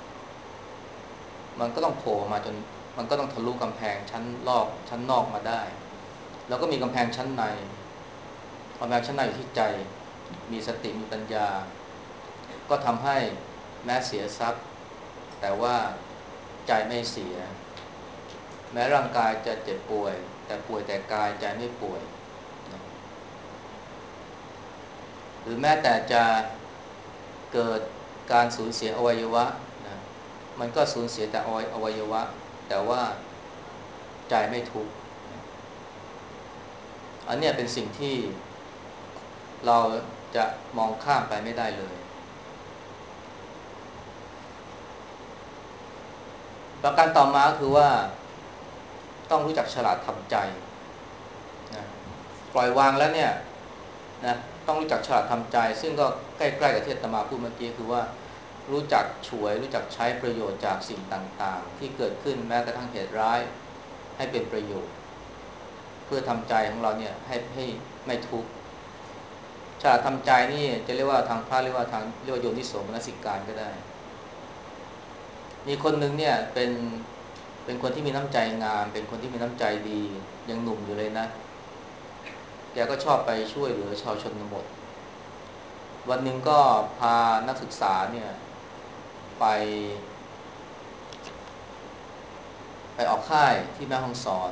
มันก็ต้องโผล่มาจนมันก็ต้องทะลุกำแพงชั้นนอกมาได้แล้วก็มีกำแพงชั้นในกำแพงชั้นในอยู่ที่ใจมีสติมีปัญญาก็ทำให้แม้เสียทรัพย์แต่ว่าใจไม่เสียแม้ร่างกายจะเจ็บป่วยแต่ป่วยแต่กายใจไม่ป่วยหรือแม้แต่จะเกิดการสูญเสียอวัยวะนะมันก็สูญเสียแต่อวัยวะแต่ว่าใจไม่ทุกข์อันนี้เป็นสิ่งที่เราจะมองข้ามไปไม่ได้เลยประการต่อมาคือว่าต้องรู้จักฉลาดทำใจนะปล่อยวางแล้วเนี่ยนะต้องรู้จักฉลาดทำใจซึ่งก็ใกล้ๆกับที่อาตมาพูดเมื่อกี้คือว่ารู้จักฉวยรู้จักใช้ประโยชน์จากสิ่งต่างๆที่เกิดขึ้นแม้กระทั่งเหตุร้ายให้เป็นประโยชน์เพื่อทำใจของเราเนี่ยให้ไม่ทุกข์ฉลาดทำใจนี่จะเรียกว่าทางพระเรียกว่าโยนิโสมนสิการก็ได้มีคนหนึ่งเนี่ยเป็นคนที่มีน้ำใจงามเป็นคนที่มีน้ำใจดียังหนุ่มอยู่เลยนะแกก็ชอบไปช่วยเหลือชาวชนบทวันหนึ่งก็พานักศึกษาเนี่ยไปออกค่ายที่แม่ฮ่องสอน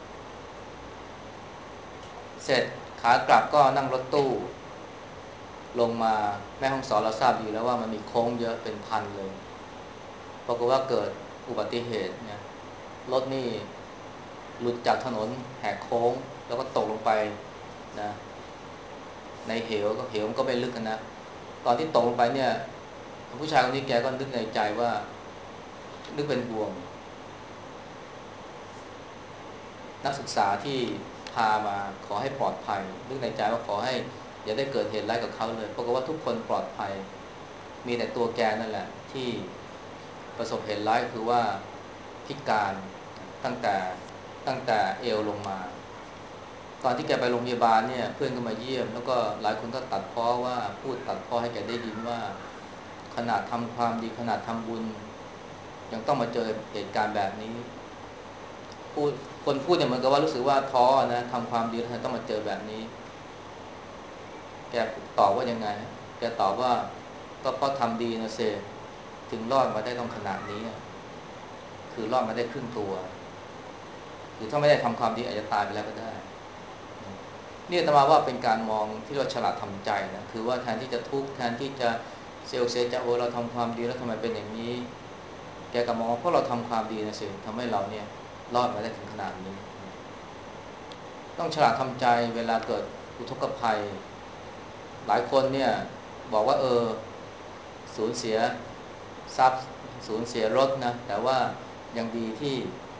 เสร็จขากลับก็นั่งรถตู้ลงมาแม่ฮ่องสอนเราทราบดีแล้วว่ามันมีโค้งเยอะเป็นพันเลยปรากฏว่าเกิดอุบัติเหตุเนี่ยรถนี่หลุดจากถนนแหกโค้งแล้วก็ตกลงไปนะในเหวมันก็ไม่ลึกนะตอนที่ตกลงไปเนี่ยผู้ชายคนนี้แกก็นึกในใจว่านึกเป็นห่วงนักศึกษาที่พามาขอให้ปลอดภัยนึกในใจว่าขอให้อย่าได้เกิดเหตุร้ายกับเขาเลยปรากฏว่าทุกคนปลอดภัยมีแต่ตัวแกนั่นแหละที่ประสบเหตุร้ายคือว่าพิการตั้งแต่ตั้งแต่เอวลงมาตอนที่แกไปโรงพยาบาลเนี่ยเพื่อนก็มาเยี่ยมแล้วก็หลายคนก็ตัดพ้อว่าพูดตัดพ้อให้แกได้ยินว่าขนาดทำความดีขนาดทำบุญยังต้องมาเจอเหตุการณ์แบบนี้พูดคนพูดเนี่ยเหมือนกับว่ารู้สึกว่าท้อนะทำความดีแล้วต้องมาเจอแบบนี้แกตอบว่ายังไงแกตอบว่าก็เพราะทำดีนะเซถึงรอดมาได้ต้องขนาดนี้คือรอดมาได้ครึ่งตัวคือถ้าไม่ได้ทำความดีอาจจะตายไปแล้วก็ได้นี่อาตมาว่าเป็นการมองที่เราฉลาดทำใจนะคือว่าแทนที่จะทุกข์แทนที่จะเซลเซจะโอเราทำความดีแล้วทำไมเป็นอย่างนี้แกก็มองเพราะเราทำความดีนะสิทำให้เราเนี่ยรอดมาได้ถึงขนาดนี้ต้องฉลาดทำใจเวลาเกิดอุทกภัยหลายคนเนี่ยบอกว่าสูญเสียทรัพย์สูญเสียรถนะแต่ว่ายังดีที่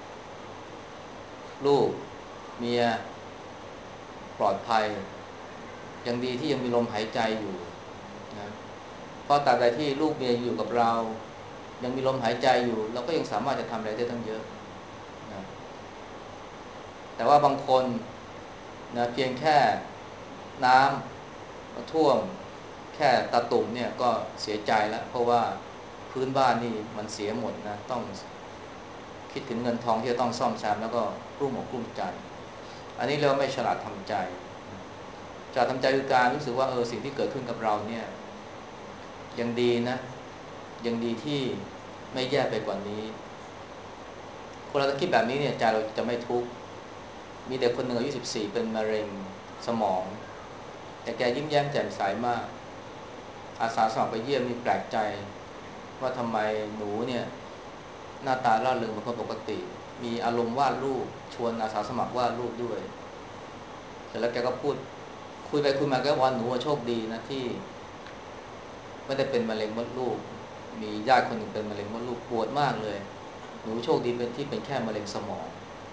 ลูกเมียปลอดภัยยังดีที่ยังมีลมหายใจอยู่นะเพราะตราบใดที่ลูกเมียอยู่กับเรายังมีลมหายใจอยู่เราก็ยังสามารถจะทำอะไรได้ตั้งเยอะนะแต่ว่าบางคนนะเพียงแค่น้ำท่วมแค่ตะตุ่มเนี่ยก็เสียใจแล้วเพราะว่าพื้นบ้านนี่มันเสียหมดนะต้องคิดถึงเงินทองที่จะต้องซ่อมแซมแล้วก็กลุ้มอกกลุ้มใจอันนี้เราไม่ฉลาดทำใจฉลาดทำใจคือการรู้สึกว่าสิ่งที่เกิดขึ้นกับเราเนี่ยยังดีนะยังดีที่ไม่แย่ไปกว่านี้คนเราถ้าคิดแบบนี้เนี่ยใจเราจะไม่ทุกข์มีเด็กคนหนึ่งอายุ14เป็นมะเร็งสมองแต่แกยิ้มแย้มแจ่มใสมากอาสาสมัครไปเยี่ยมมีแปลกใจว่าทำไมหนูเนี่ยหน้าตาร่าเริงเป็นคนปกติมีอารมณ์วาดรูปชวนอาสาสมัครวาดรูปด้วยเสร็จแล้วแกก็พูดคุยไปคุยมาแกว่าหนูโชคดีนะที่ไม่ได้เป็นมะเร็งมดลูกมีญาติคนหนึ่งเป็นมะเร็งมดลูกปวดมากเลยหนูโชคดีเป็นที่เป็นแค่มะเร็งสมอง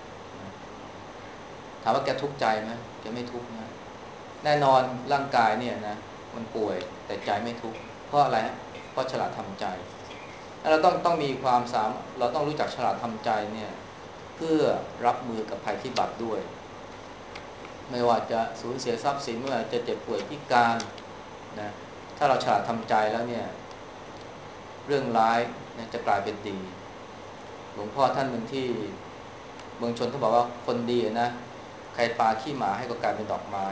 ถามว่าแกทุกข์ใจไหมแกไม่ทุกข์นะแน่นอนร่างกายเนี่ยนะมันป่วยแต่ใจไม่ทุกข์เพราะอะไรเพราะฉลาดทำใจเราต้องมีความสามารถเราต้องรู้จักฉลาดทำใจเนี่ยเพื่อรับมือกับภัยพิบัติด้วยไม่ว่าจะสูญเสียทรัพย์สินไม่ว่าจะเจ็บป่วยพิการนะถ้าเราฉลาดทำใจแล้วเนี่ยเรื่องร้ายจะกลายเป็นดีหลวงพ่อท่านหนึ่งที่เมืองชนเขาบอกว่าคนดีนะใครปาขี้หมาให้ก็กลายเป็นดอกไม้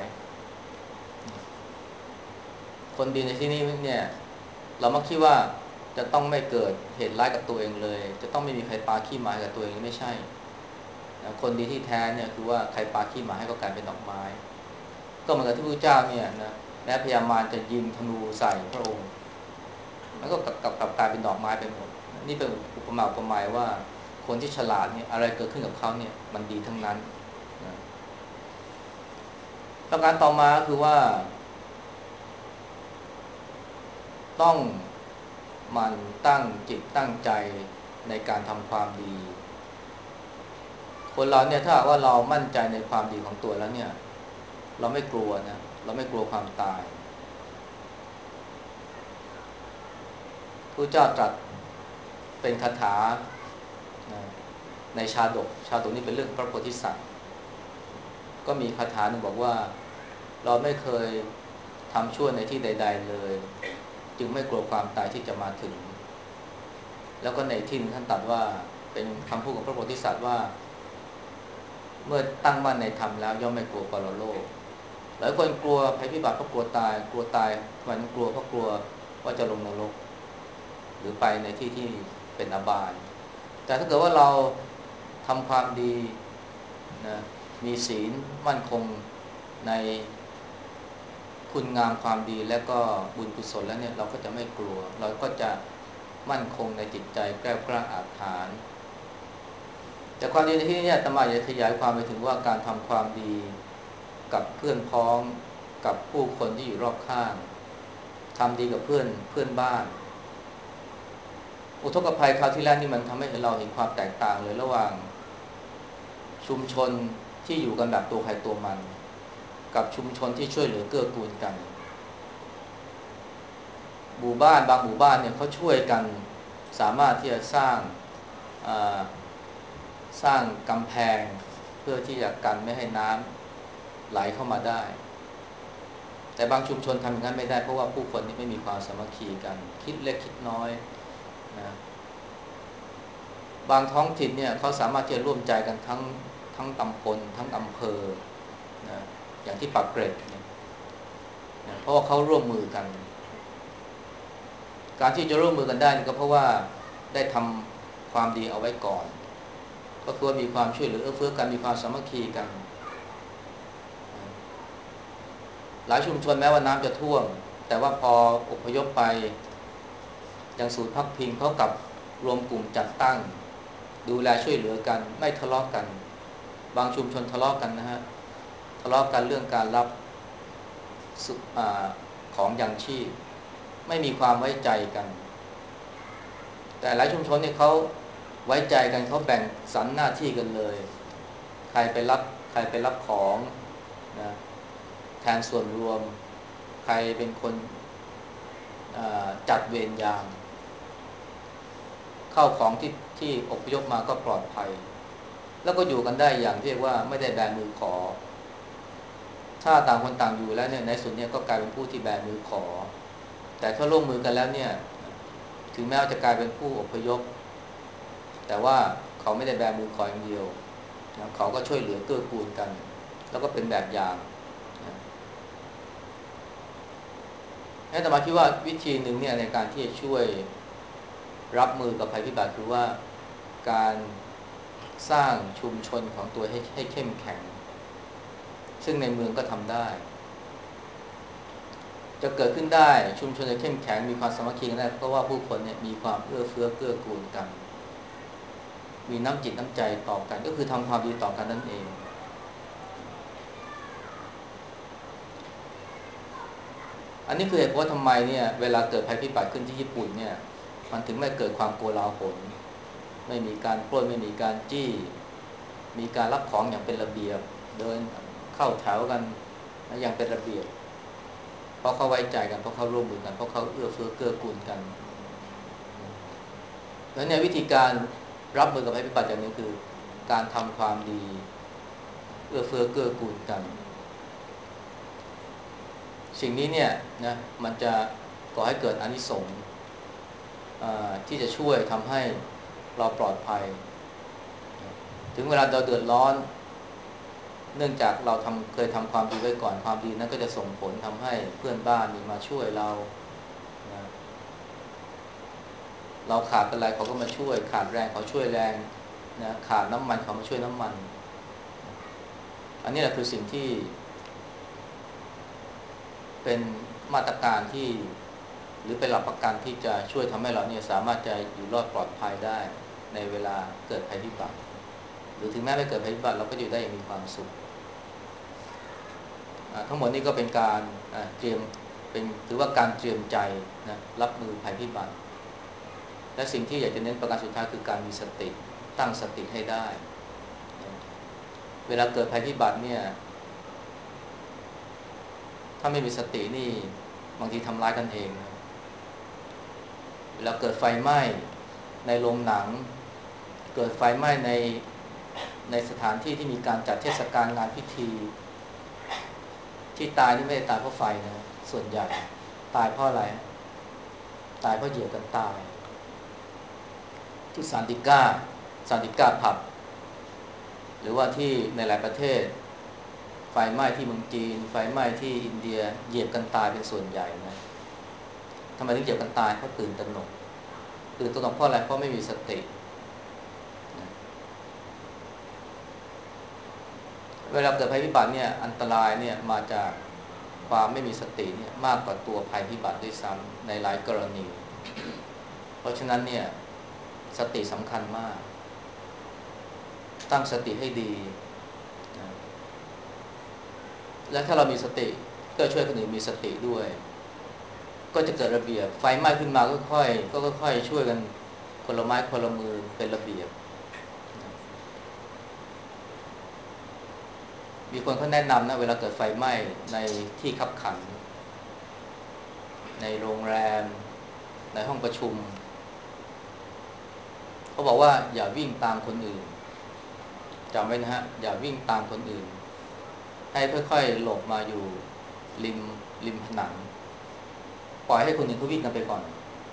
คนดีในที่นี้เนี่ยเรามักคิดว่าจะต้องไม่เกิดเหตุร้ายกับตัวเองเลยจะต้องไม่มีใครปาขี้หมาให้กับตัวเองไม่ใช่คนดีที่แท้เนี่ยคือว่าใครปาขี้หมาให้ก็กลายเป็นดอกไม้ก็เหมือนกับที่พระเจ้าเนี่ยนะแม้พญามารจะยิงธนูใส่พระองค์มันก็กลับกลายเป็นดอกไม้ไปหมดนี่เป็นอุปมาอุปไมยว่าคนที่ฉลาดเนี่ยอะไรเกิดขึ้นกับเขาเนี่ยมันดีทั้งนั้นนะประการต่อมาคือว่าต้องมันตั้งจิตตั้งใจในการทำความดีคนเราเนี่ยถ้าว่าเรามั่นใจในความดีของตัวแล้วเนี่ยเราไม่กลัวนะเราไม่กลัวความตายพระเจ้าตรัสเป็นคาถานะในชาดกนี่เป็นเรื่องพระโพธิสัตว์ก็มีคาถาหนึ่งบอกว่าเราไม่เคยทำชั่วในที่ใดๆเลยจึงไม่กลัวความตายที่จะมาถึงแล้วก็ในที่นึงท่านตรัสว่าเป็นคำพูดของพระโพธิสัตว์ว่าเมื่อตั้งมั่นในธรรมแล้วย่อมไม่กลัวปรโลกหลายคนกลัวภัยพิบัติเพราะกลัวตายทำไมต้องกลัวเพราะกลัวว่าจะลงนรกหรือไปในที่ที่เป็นอบายแต่ถ้าเกิดว่าเราทำความดีนะมีศีลมั่นคงในคุณงามความดีและก็บุญกุศลแล้วเนี่ยเราก็จะไม่กลัวเราก็จะมั่นคงในจิตใจแกล้วกล้าอาถรรพ์แต่ความดีในที่นี้เนี่ยอาตมาอยากขยายความไปถึงว่าการทำความดีกับเพื่อนพ้องกับผู้คนที่อยู่รอบข้างทำดีกับเพื่อนบ้านอุทกภัยคราวที่แล้วนี่มันทำให้เราเห็นความแตกต่างเลยระหว่างชุมชนที่อยู่กันแบบตัวใครตัวมันกับชุมชนที่ช่วยเหลือเกื้อกูลกันหมู่บ้านบางหมู่บ้านเนี่ยเขาช่วยกันสามารถที่จะอ่าสร้างกำแพงเพื่อที่จะกันไม่ให้น้ำไหลเข้ามาได้แต่บางชุมชนทำอย่างนั้นไม่ได้เพราะว่าผู้คนนี่ไม่มีความสามัคคีกันคิดเล็กคิดน้อยนะบางท้องถิ่นเนี่ยเขาสามารถที่จะร่วมใจกันทั้งตำบลทั้งอำเภอนะอย่างที่ปากเกร็ดเนี่ยนะเพราะว่าเขาร่วมมือกันการที่จะร่วมมือกันได้ก็เพราะว่าได้ทำความดีเอาไว้ก่อนก็คือมีความช่วยเหลือเอื้อเฟื้อกันมีความสามัคคีกันหลายชุมชนแม้ว่าน้ำจะท่วมแต่ว่าพออพยพไปยังศูนย์พักพิงเขากับรวมกลุ่มจัดตั้งดูแลช่วยเหลือกันไม่ทะเลาะกันบางชุมชนทะเลาะกันนะฮะทะเลาะกันเรื่องการรับของยังชีพไม่มีความไว้ใจกันแต่หลายชุมชนเนี่ยเขาไว้ใจกันเขาแบ่งสรรหน้าที่กันเลยใครไปรับของนะแทนส่วนรวมใครเป็นคนจัดเวรยามเข้าของที่อพยพมาก็ปลอดภัยแล้วก็อยู่กันได้อย่างเรียกว่าไม่ได้แบมือขอถ้าต่างคนต่างอยู่แล้วเนี่ยในส่วนนี้ก็กลายเป็นผู้ที่แบมือขอแต่ถ้าร่วมมือกันแล้วเนี่ยถึงแม้ว่าจะกลายเป็นผู้อพยพแต่ว่าเขาไม่ได้แบมือขออย่างเดียวนะเขาก็ช่วยเหลือเกื้อกูลกันแล้วก็เป็นแบบอย่างนะอาตมาคิดว่าวิธีหนึ่งเนี่ยในการที่จะช่วยรับมือกับภัยพิบัติคือว่าการสร้างชุมชนของตัวให้เข้มแข็งซึ่งในเมืองก็ทำได้จะเกิดขึ้นได้ชุมชนจะเข้มแข็งมีความสามัคคีกันได้เพราะว่าผู้คนเนี่ยมีความเอื้อเฟื้อเกื้อกูลกันมีน้ำจิตน้ำใจต่อกันก็คือทำความดีต่อกันนั่นเองอันนี้คือเหตุผลว่าทำไมเนี่ยเวลาเกิดภัยพิบัติขึ้นที่ญี่ปุ่นเนี่ยมันถึงไม่เกิดความโกลาหลไม่มีการปล้นไม่มีการจี้มีการรับของอย่างเป็นระเบียบเดินเข้าแถวกันอย่างเป็นระเบียบเพราะเขาไว้ใจกันเพราะเขาร่วมมือกันเพราะเขาเอื้อเฟื้อเกื้อกูลกันแล้วเนี่ยวิธีการรับมือกับภัยพิบัติอย่างนี้คือการทำความดีเอื้อเฟื้อเกื้อกูลกันสิ่งนี้เนี่ยนะมันจะก่อให้เกิดอานิสงส์ที่จะช่วยทำให้เราปลอดภัยถึงเวลาเราเดือดร้อนเนื่องจากเราเคยทำความดีไว้ก่อนความดีนั้นก็จะส่งผลทำให้เพื่อนบ้านมีมาช่วยเรานะเราขาดอะไรเขาก็มาช่วยขาดแรงเขาช่วยแรงนะขาดน้ำมันเขามาช่วยน้ำมันอันนี้แหละคือสิ่งที่เป็นมาตรการที่หรือเป็นหลักประกันที่จะช่วยทำให้เราเนี่ยสามารถจะอยู่รอดปลอดภัยได้ในเวลาเกิดภัยพิบัติหรือถึงแม้ไม่เกิดภัยพิบัติเราก็อยู่ได้อย่างมีความสุขทั้งหมดนี้ก็เป็นการเตรียมเป็นถือว่าการเตรียมใจนะรับมือภัยพิบัติและสิ่งที่อยากจะเน้นประการสุดท้ายคือการมีสติตั้งสติให้ได้นะเวลาเกิดภัยพิบัติเนี่ยถ้าไม่มีสตินี่บางทีทำร้ายกันเองนะเวลาเกิดไฟไหม้ในโรงหนังเกิดไฟไหม้ในสถานที่ที่มีการจัดเทศกาลงานพิธีที่ตายนี่ไม่ได้ตายเพราะไฟนะส่วนใหญ่ตายเพราะอะไรตายเพราะเหยียบกันตายที่ซานติก้าผับหรือว่าที่ในหลายประเทศไฟไหม้ที่เมืองจีนไฟไหม้ที่อินเดียเหยียบกันตายเป็นส่วนใหญ่นะทำไมถึงเหยียบกันตายเพราะตื่นตระหนกเพราะอะไรเพราะไม่มีสตินะเวลาเกิดภัยพิบัติเนี่ยอันตรายเนี่ยมาจากความไม่มีสติเนี่ยมากกว่าตัวภัยพิบัติด้วยซ้ำในหลายกรณีเพราะฉะนั้นเนี่ยสติสำคัญมากตั้งสติให้ดีนะและถ้าเรามีสติก็ช่วยคนอื่นมีสติด้วยก็จะเกิดระเบียบไฟไหม้ขึ้นมาก็ค่อยช่วยกันคนละไม้คนละมือเป็นระเบียบนะมีคนเขาแนะนำนะเวลาเกิดไฟไหม้ในที่คับขันในโรงแรมในห้องประชุมเขาบอกว่าอย่าวิ่งตามคนอื่นจำไว้นะฮะอย่าวิ่งตามคนอื่นให้ค่อยๆหลบมาอยู่ริมผนังปล่อยให้คนอื่นเขาวิ่งกันไปก่อน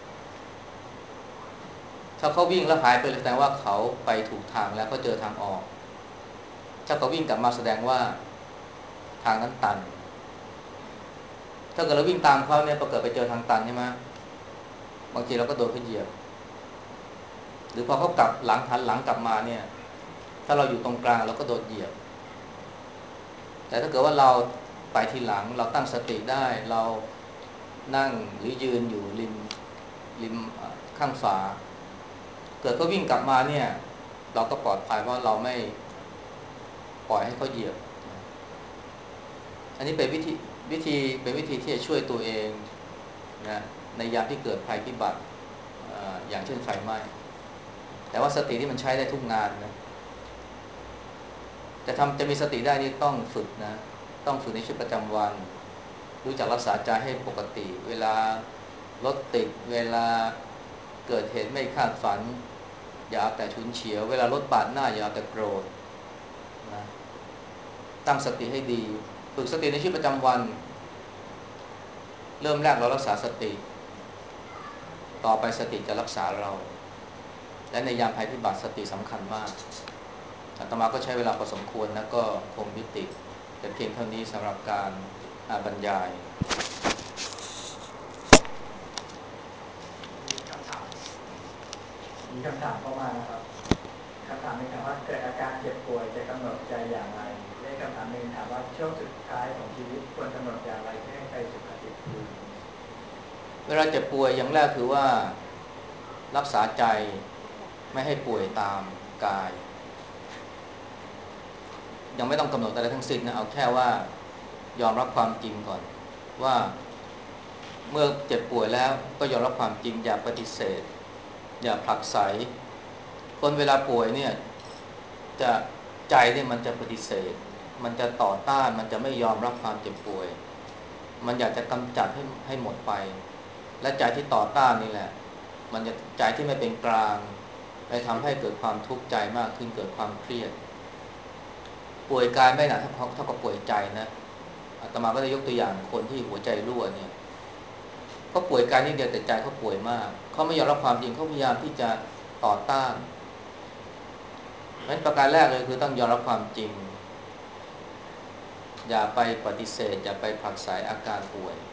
ถ้าเขาวิ่งแล้วหายไปแสดงว่าเขาไปถูกทางแล้วก็เจอทางออกถ้าเขาวิ่งกลับมาแสดงว่าทางนั้นตันถ้าเกิดเราวิ่งตามเขาเนี่ยพอเกิดไปเจอทางตันใช่ไหมบางทีเราก็โดนเขาเหยียบหรือพอเขากลับหลังหันหลังกลับมาเนี่ยถ้าเราอยู่ตรงกลางเราก็โดนเหยียบแต่ถ้าเกิดว่าเราไปทีหลังเราตั้งสติได้เรานั่งหรือยืนอยู่ริมข้างฝาเกิดเขาวิ่งกลับมาเนี่ยเราก็ปลอดภัยเพราะเราไม่ปล่อยให้เขาเหยียบอันนี้เป็นวิธีที่จะช่วยตัวเองนะในยามที่เกิดภัยพิบัติอย่างเช่นไฟไหม้แต่ว่าสติที่มันใช้ได้ทุกงานนะจะมีสติได้นี่ต้องฝึกนะต้องฝึกในชีวิตประจำวันรู้จักรักษาใจให้ปกติเวลารถติดเวลาเกิดเหตุไม่คาดฝันอย่าเอาแต่ฉุนเฉียวเวลารถปาดหน้าอย่าเอาแต่โกรธนะตั้งสติให้ดีฝึกสติในชีวิตประจำวันเริ่มแรกเรารักษาสติต่อไปสติจะรักษาเราและในยามภัยพิบัติสติสำคัญมากอาตมาก็ใช้เวลาพอสมควรนะก็คงยุติแต่เพียงเท่านี้สำหรับการบรรยายมีคำถามเข้ามานะครับคำถามหนึ่งถามว่าเกิดอาการเจ็บป่วยจะกำหนดใจอย่างไรและคำถามหนึ่งถามว่าช่วงสุดท้ายของชีวิตควรกำหนดอย่างไรเพื่อให้ไปสุขติภูมิเวลาเจ็บป่วยอย่างแรกคือว่ารักษาใจไม่ให้ป่วยตามกายยังไม่ต้องกำหนดอะไรทั้งสิ้นนะเอาแค่ว่ายอมรับความจริงก่อนว่าเมื่อเจ็บป่วยแล้วก็ยอมรับความจริงอย่าปฏิเสธอย่าผลักไสคนเวลาป่วยเนี่ยจะใจเนี่ยมันจะปฏิเสธมันจะต่อต้านมันจะไม่ยอมรับความเจ็บป่วยมันอยากจะกำจัดให้หมดไปและใจที่ต่อต้านนี่แหละมันจะใจที่ไม่เป็นกลางไปทำให้เกิดความทุกข์ใจมากขึ้นเกิดความเครียดป่วยกายไม่หนักเท่ากับป่วยใจนะอาตมาก็ได้ยกตัวอย่างคนที่หัวใจรั่วเนี่ยเขาป่วยกายนิดเดียวแต่ใจเขาป่วยมากเขาไม่ยอมรับความจริงเขาพยายามที่จะต่อต้านงั้นประการแรกเลยคือต้องยอมรับความจริงอย่าไปปฏิเสธอย่าไปผลักไสอาการป่วย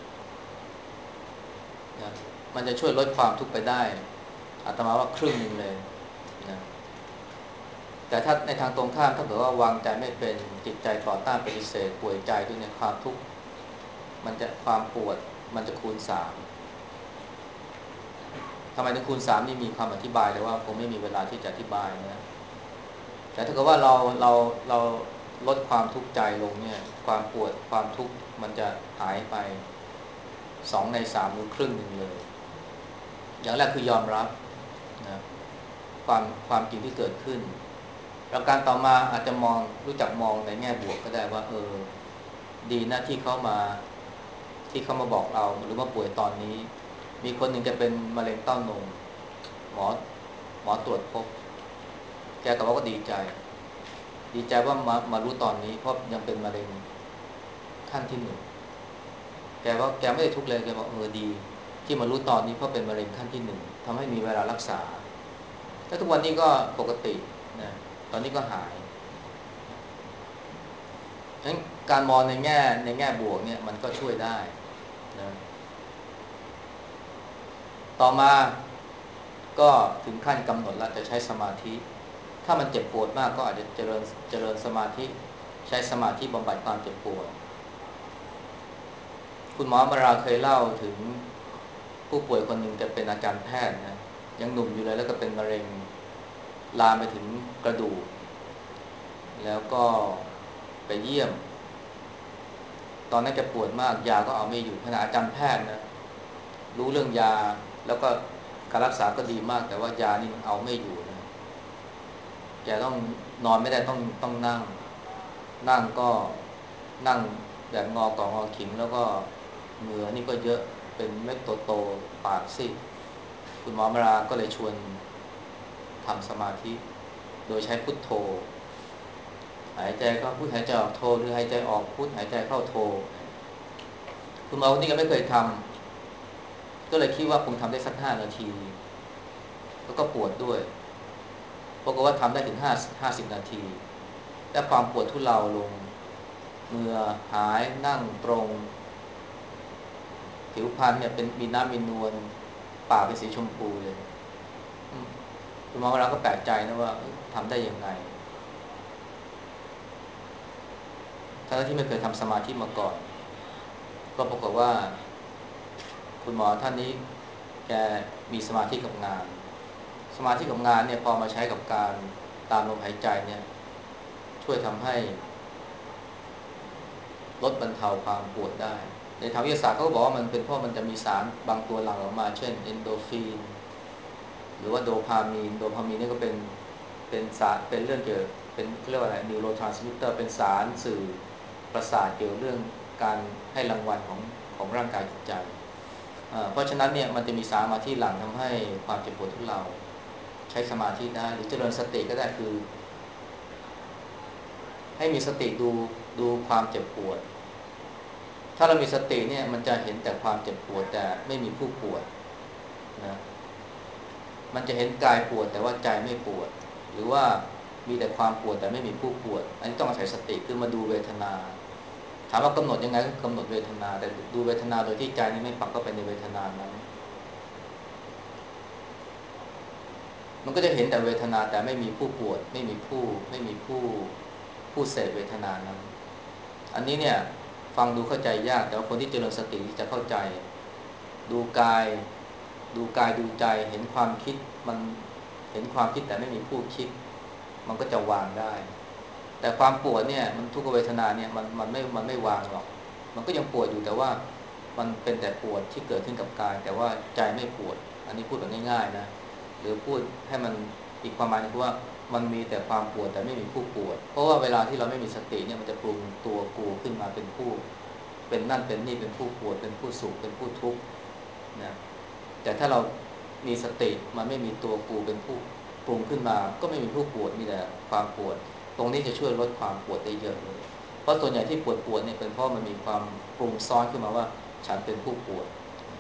นะมันจะช่วยลดความทุกข์ไปได้อาตมาว่าครึ่งหนึ่งเลยนะแต่ถ้าในทางตรงข้ามถ้าเกิดว่าวางใจไม่เป็นจิตใจต่อต้านปฏิเสธป่วยใจด้วยเนี่ยความทุกข์มันจะความปวดมันจะคูณสามทำไมถึงคูณสามนี่มีความอธิบายเลยว่าผมไม่มีเวลาที่จะอธิบายนะแต่ถ้าเกิดว่าเราลดความทุกข์ใจลงเนี่ยความปวดความทุกข์มันจะหายไป2 ใน 3หรือครึ่งหนึ่งเลยอย่างแรกคือยอมรับนะความจริงที่เกิดขึ้นแล้วการต่อมาอาจจะรู้จักมองในแง่บวกก็ได้ว่าดีนะที่เขามาบอกเราหรือว่าป่วยตอนนี้มีคนหนึ่งจะเป็นมะเร็งเต้านมหมอตรวจพบแกก็บอกว่าดีใจว่ามารู้ตอนนี้เพราะยังเป็นมะเร็งขั้นที่1แกว่าแกไม่ได้ทุกข์เลยแกบอกดีที่มารู้ตอนนี้เพราะเป็นมะเร็งขั้นที่1ทำให้มีเวลารักษาแล้วทุกวันนี้ก็ปกตินะตอนนี้ก็หายฉะนั้นการมองในแง่บวกเนี่ยมันก็ช่วยได้นะต่อมาก็ถึงขั้นกำหนดแล้วจะใช้สมาธิถ้ามันเจ็บปวดมากก็อาจจะเจริญสมาธิใช้สมาธิบำบัดความเจ็บปวดคุณหมอมาราเคยเล่าถึงผู้ป่วยคนหนึ่งจะเป็นอาจารย์แพทย์นะยังหนุ่มอยู่เลยแล้วก็เป็นมะเร็งลามไปถึงกระดูกแล้วก็ไปเยี่ยมตอนนั้นแกปวดมากยาก็เอาไม่อยู่ขณะอาจารย์แพทย์นะรู้เรื่องยาแล้วก็การรักษาก็ดีมากแต่ว่ายานี่มันเอาไม่อยู่นะแกต้องนอนไม่ได้ต้องนั่งนั่งก็นั่งแบบงอต่องอขิงแล้วก็เหงื่อนี่ก็เยอะเป็นเม็ดโตๆปากซีดคุณหมอมาราก็เลยชวนทำสมาธิโดยใช้พุทโธหายใจเข้าพุทหายใจออกโธหรือหายใจออกพุทหายใจเข้าโธคุณหมอคนนี้ก็ไม่เคยทำก็เลยคิดว่าคงทำได้สัก5 นาทีแล้วก็ปวดด้วยปรากฏว่าทำได้ถึง50 นาทีและความปวดทุเลาลงเหงื่อหายนั่งตรงผิวพรรณเนี่ยเป็นมีน้ำมีนวลปากเป็นสีชมพูเลยคุณหมอเราก็แปลกใจนะว่าทำได้ยังไงทั้งที่ไม่เคยทำสมาธิมาก่อนก็ปรากฏว่าคุณหมอท่านนี้แกมีสมาธิกับงานสมาธิกับงานเนี่ยพอมาใช้กับการตามลมหายใจเนี่ยช่วยทำให้ลดบรรเทาความปวดได้ในทางวิทยาศาสตร์เขาก็บอกว่ามันเป็นเพราะมันจะมีสารบางตัวหลั่งออกมาเช่นเอนโดรฟินหรือว่าโดพามีนนี่ก็เป็นสารเป็นเรื่องเกี่ยวเป็นเรียกว่าอะไรนิวโรทรานสมิตเตอร์เป็นสารสื่อประสาทเกี่ยวเรื่องการให้รางวัลของร่างกายจิตใจเพราะฉะนั้นเนี่ยมันจะมีสารมาที่หลั่งทำให้ความเจ็บปวดทุเลาใช้สมาธิได้หรือเจริญสติก็ได้คือให้มีสติดูความเจ็บปวดถ้าเรามีสติเนี่ยมันจะเห็นแต่ความเจ็บปวดแต่ไม่มีผู้ปวดนะมันจะเห็นกายปวดแต่ว่าใจไม่ปวดหรือว่ามีแต่ความปวดแต่ไม่มีผู้ปวดอันนี้ต้องอาศัยสติคือมาดูเวทนาถามว่ากำหนดยังไงก็กำหนดเวทนาแต่ดูเวทนาโดยที่ใจนี้ไม่ปักเข้าไปในเวทนานั้นมันก็จะเห็นแต่เวทนาแต่ไม่มีผู้ปวดไม่มีผู้เสพเวทนานั้นอันนี้เนี่ยฟังดูเข้าใจยากแต่ว่าคนที่เจริญสติจะเข้าใจดูกายดูใจเห็นความคิดมันเห็นความคิดแต่ไม่มีผู้คิดมันก็จะวางได้แต่ความปวดเนี่ยมันทุกขเวทนาเนี่ยมันไม่วางหรอกมันก็ยังปวดอยู่แต่ว่ามันเป็นแต่ปวดที่เกิดขึ้นกับกายแต่ว่าใจไม่ปวดอันนี้พูดแบบง่ายๆนะหรือพูดให้มันอีกความหมายคือว่ามันมีแต่ความปวดแต่ไม่มีผู้ปวดเพราะว่าเวลาที่เราไม่มีสติเนี่ยมันจะปรุงตัวกูขึ้นมาเป็นผู้เป็นนั่นเป็นนี่เป็นผู้ปวดเป็นผู้สุขเป็นผู้ทุกข์นะแต่ถ้าเรามีสติมันไม่มีตัวกูเป็นผู้ปรุงขึ้นมาก็ไม่มีผู้ปวดมีแต่ความปวดตรงนี้จะช่วยลดความปวดได้เยอะเลยเพราะส่วนใหญ่ที่ปวดเนี่ยเป็นเพราะมันมีความปรุงซ้อนขึ้นมาว่าฉันเป็นผู้ปวด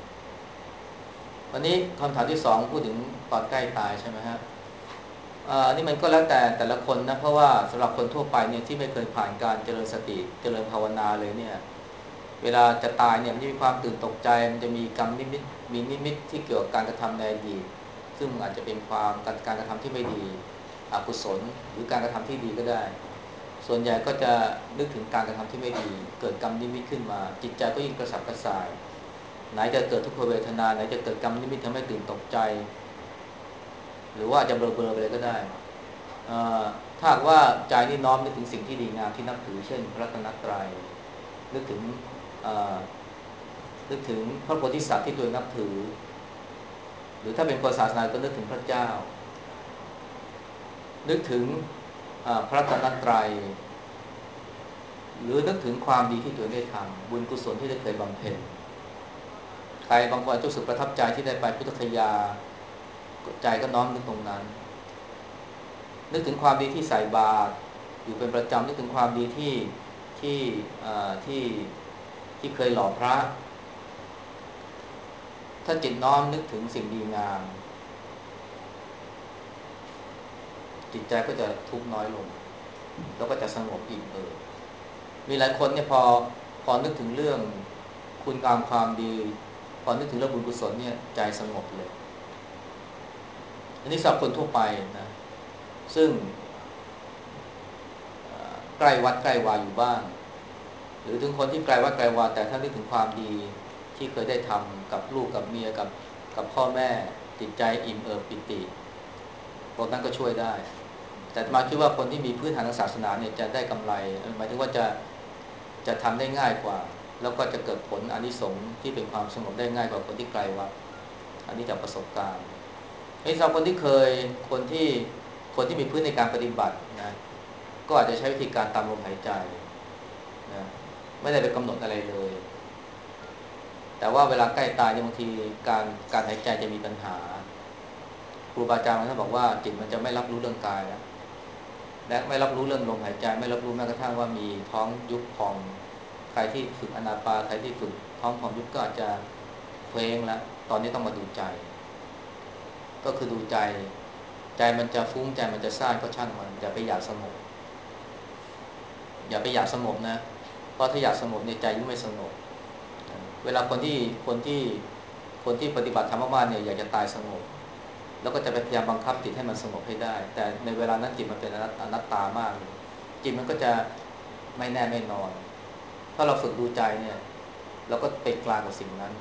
วันนี้คำถามที่2พูดถึงตอนใกล้ตายใช่ไหมฮะนี่มันก็แล้วแต่ละคนนะเพราะว่าสำหรับคนทั่วไปเนี่ยที่ไม่เคยผ่านการเจริญสติเจริญภาวนาเลยเนี่ยเวลาจะตายเนี่ยมันจะมีความตื่นตกใจมันจะมีกรรมนิมิตมีนิมิตที่เกี่ยวกับการกระทำในอดีตซึ่งอาจจะเป็นการกระทำที่ไม่ดีอกุศลหรือการกระทำที่ดีก็ได้ส่วนใหญ่ก็จะนึกถึงการกระทำที่ไม่ดีเกิดกรรมนิมิตขึ้นมาจิตใจก็ยิ่งกระสับกระส่ายไหนจะเกิดทุกขเวทนาไหนจะเกิดกรรมนิมิตทำให้ตื่นตกใจหรือว่าจะเบลอๆไปเลยก็ได้ถ้าหากว่าใจนี่น้อมนึกถึงสิ่งที่ดีงามที่นับถือเช่นพระรัตนตรัยนึกถึงนึกถึงพระโพธิสัตว์ที่ตัวเองนับถือหรือถ้าเป็นคนศาสนาก็นึกถึงพระเจ้านึกถึงพระรัตนตรัยหรือนึกถึงความดีที่ตัวเองได้ทำบุญกุศลที่ได้เคยบำเพ็ญใครบางคนรู้สึกประทับใจที่ได้ไปพุทธคยาใจก็น้อมนึกตรงนั้นนึกถึงความดีที่ใส่บาตรอยู่เป็นประจำนึกถึงความดีที่ที่ที่เคยหล่อพระถ้าจิตน้อมนึกถึงสิ่งดีงามจิตใจก็จะทุกข์น้อยลงแล้วก็จะสงบอิ่มมีหลายคนเนี่ยพอนึกถึงเรื่องคุณงามความดีพอนึกถึงเรื่องบุญกุศลเนี่ยใจสงบเลยอันนี้สำหรับคนทั่วไปนะซึ่งใกล้วัดใกล้วาอยู่บ้างหรือถึงคนที่ไกลวัดไกลวาแต่ถ้านึกถึงความดีที่เคยได้ทำกับลูกกับเมียกับพ่อแม่จิตใจอิ่มปิติพวกนั้นก็ช่วยได้แต่มาคิดว่าคนที่มีพื้นฐานทางศาสนาเนี่ยจะได้กำไรหมายถึงว่าจะทำได้ง่ายกว่าแล้วก็จะเกิดผลอานิสงส์ที่เป็นความสงบได้ง่ายกว่าคนที่ไกลวัดอันนี้จากประสบการณ์สำหรับคนที่มีพื้นในการปฏิบัตินะก็อาจจะใช้วิธีการตามลมหายใจนะไม่ได้ไปกำหนดอะไรเลย แต่ว่าเวลาใกล้ตายเนี่ยบางทีการหายใจจะมีปัญหาครูบาอาจารย์ท่านบอกว่าจิตมันจะไม่รับรู้เรื่องกายแล้วและไม่รับรู้เรื่องลมหายใจไม่รับรู้แม้กระทั่งว่ามีท้องยุบพองใครที่ฝึกอนาปานใครที่ฝึกท้องพองยุบก็อาจจะเคว้งแล้วตอนนี้ต้องมาดูใจก็คือดูใจใจมันจะฟุ้งใจมันจะซ่านก็ช่างมันอย่าไปอยากสงบอย่าไปอยากสงบนะเพราะถ้าอยากสงบในใจยิ่งไม่สงบเวลาคนที่ปฏิบัติธรรมมากๆเนี่ยอยากจะตายสงบแล้วก็จะไปพยายามบังคับจิตให้มันสงบให้ได้แต่ในเวลานั้นจิตมันเป็นอนัตตามากเลยจิตมันก็จะไม่แน่ไม่นอนถ้าเราฝึกดูใจเนี่ยเราก็เป็นกลางกับสิ่งนั้น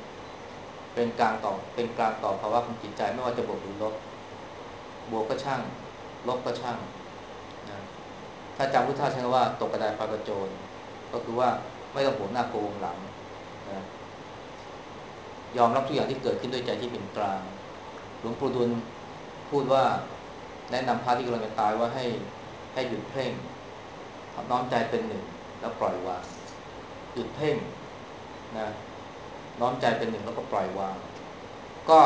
เป็นกลางต่อภาวะของจิตใจไม่ว่าจะบวกหรือลบบวกก็ช่างลบก็ช่างนะถ้าจำพุทธะใช้คำว่าตกกระไดพลอยกระโจนก็คือว่าไม่ต้องโหวหน้าโกงหลังนะยอมรับทุกอย่างที่เกิดขึ้นด้วยใจที่เป็นกลางหลวงปู่ดูลพูดว่าแนะนำพระที่กำลังจะตายว่าให้หยุดเพ่งน้อมใจเป็นหนึ่งแล้วปล่อยวางหยุดเพ่งนะน้อมใจเป็นหนึ่งแล้วก็ปล่อยวางก็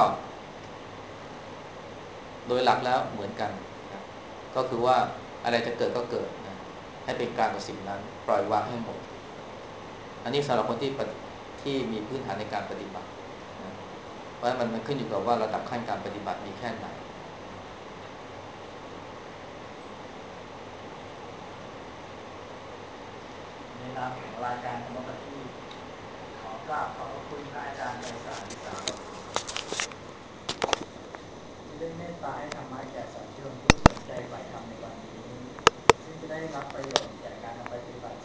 โดยหลักแล้วเหมือนกันนะก็คือว่าอะไรจะเกิดก็เกิดนะให้เป็นกลางกับสิ่งนั้นปล่อยวางให้หมดอันนี้สำหรับคนที่มีพื้นฐานในการปฏิบัตินะเพราะมันขึ้นอยู่กับว่าระดับขั้นการปฏิบัติมีแค่ไหนในนามของรายการธรรมปฏิขอกราบขอบพระคุณพระอาจารย์ไพศาลสาวที่ได้เมตตาให้ธรรมะแก่สาธุชนผู้สนใจใฝ่ธรรมในวันนี้ซึ่งจะได้รับประโยชน์จากการนำไปปฏิบัติ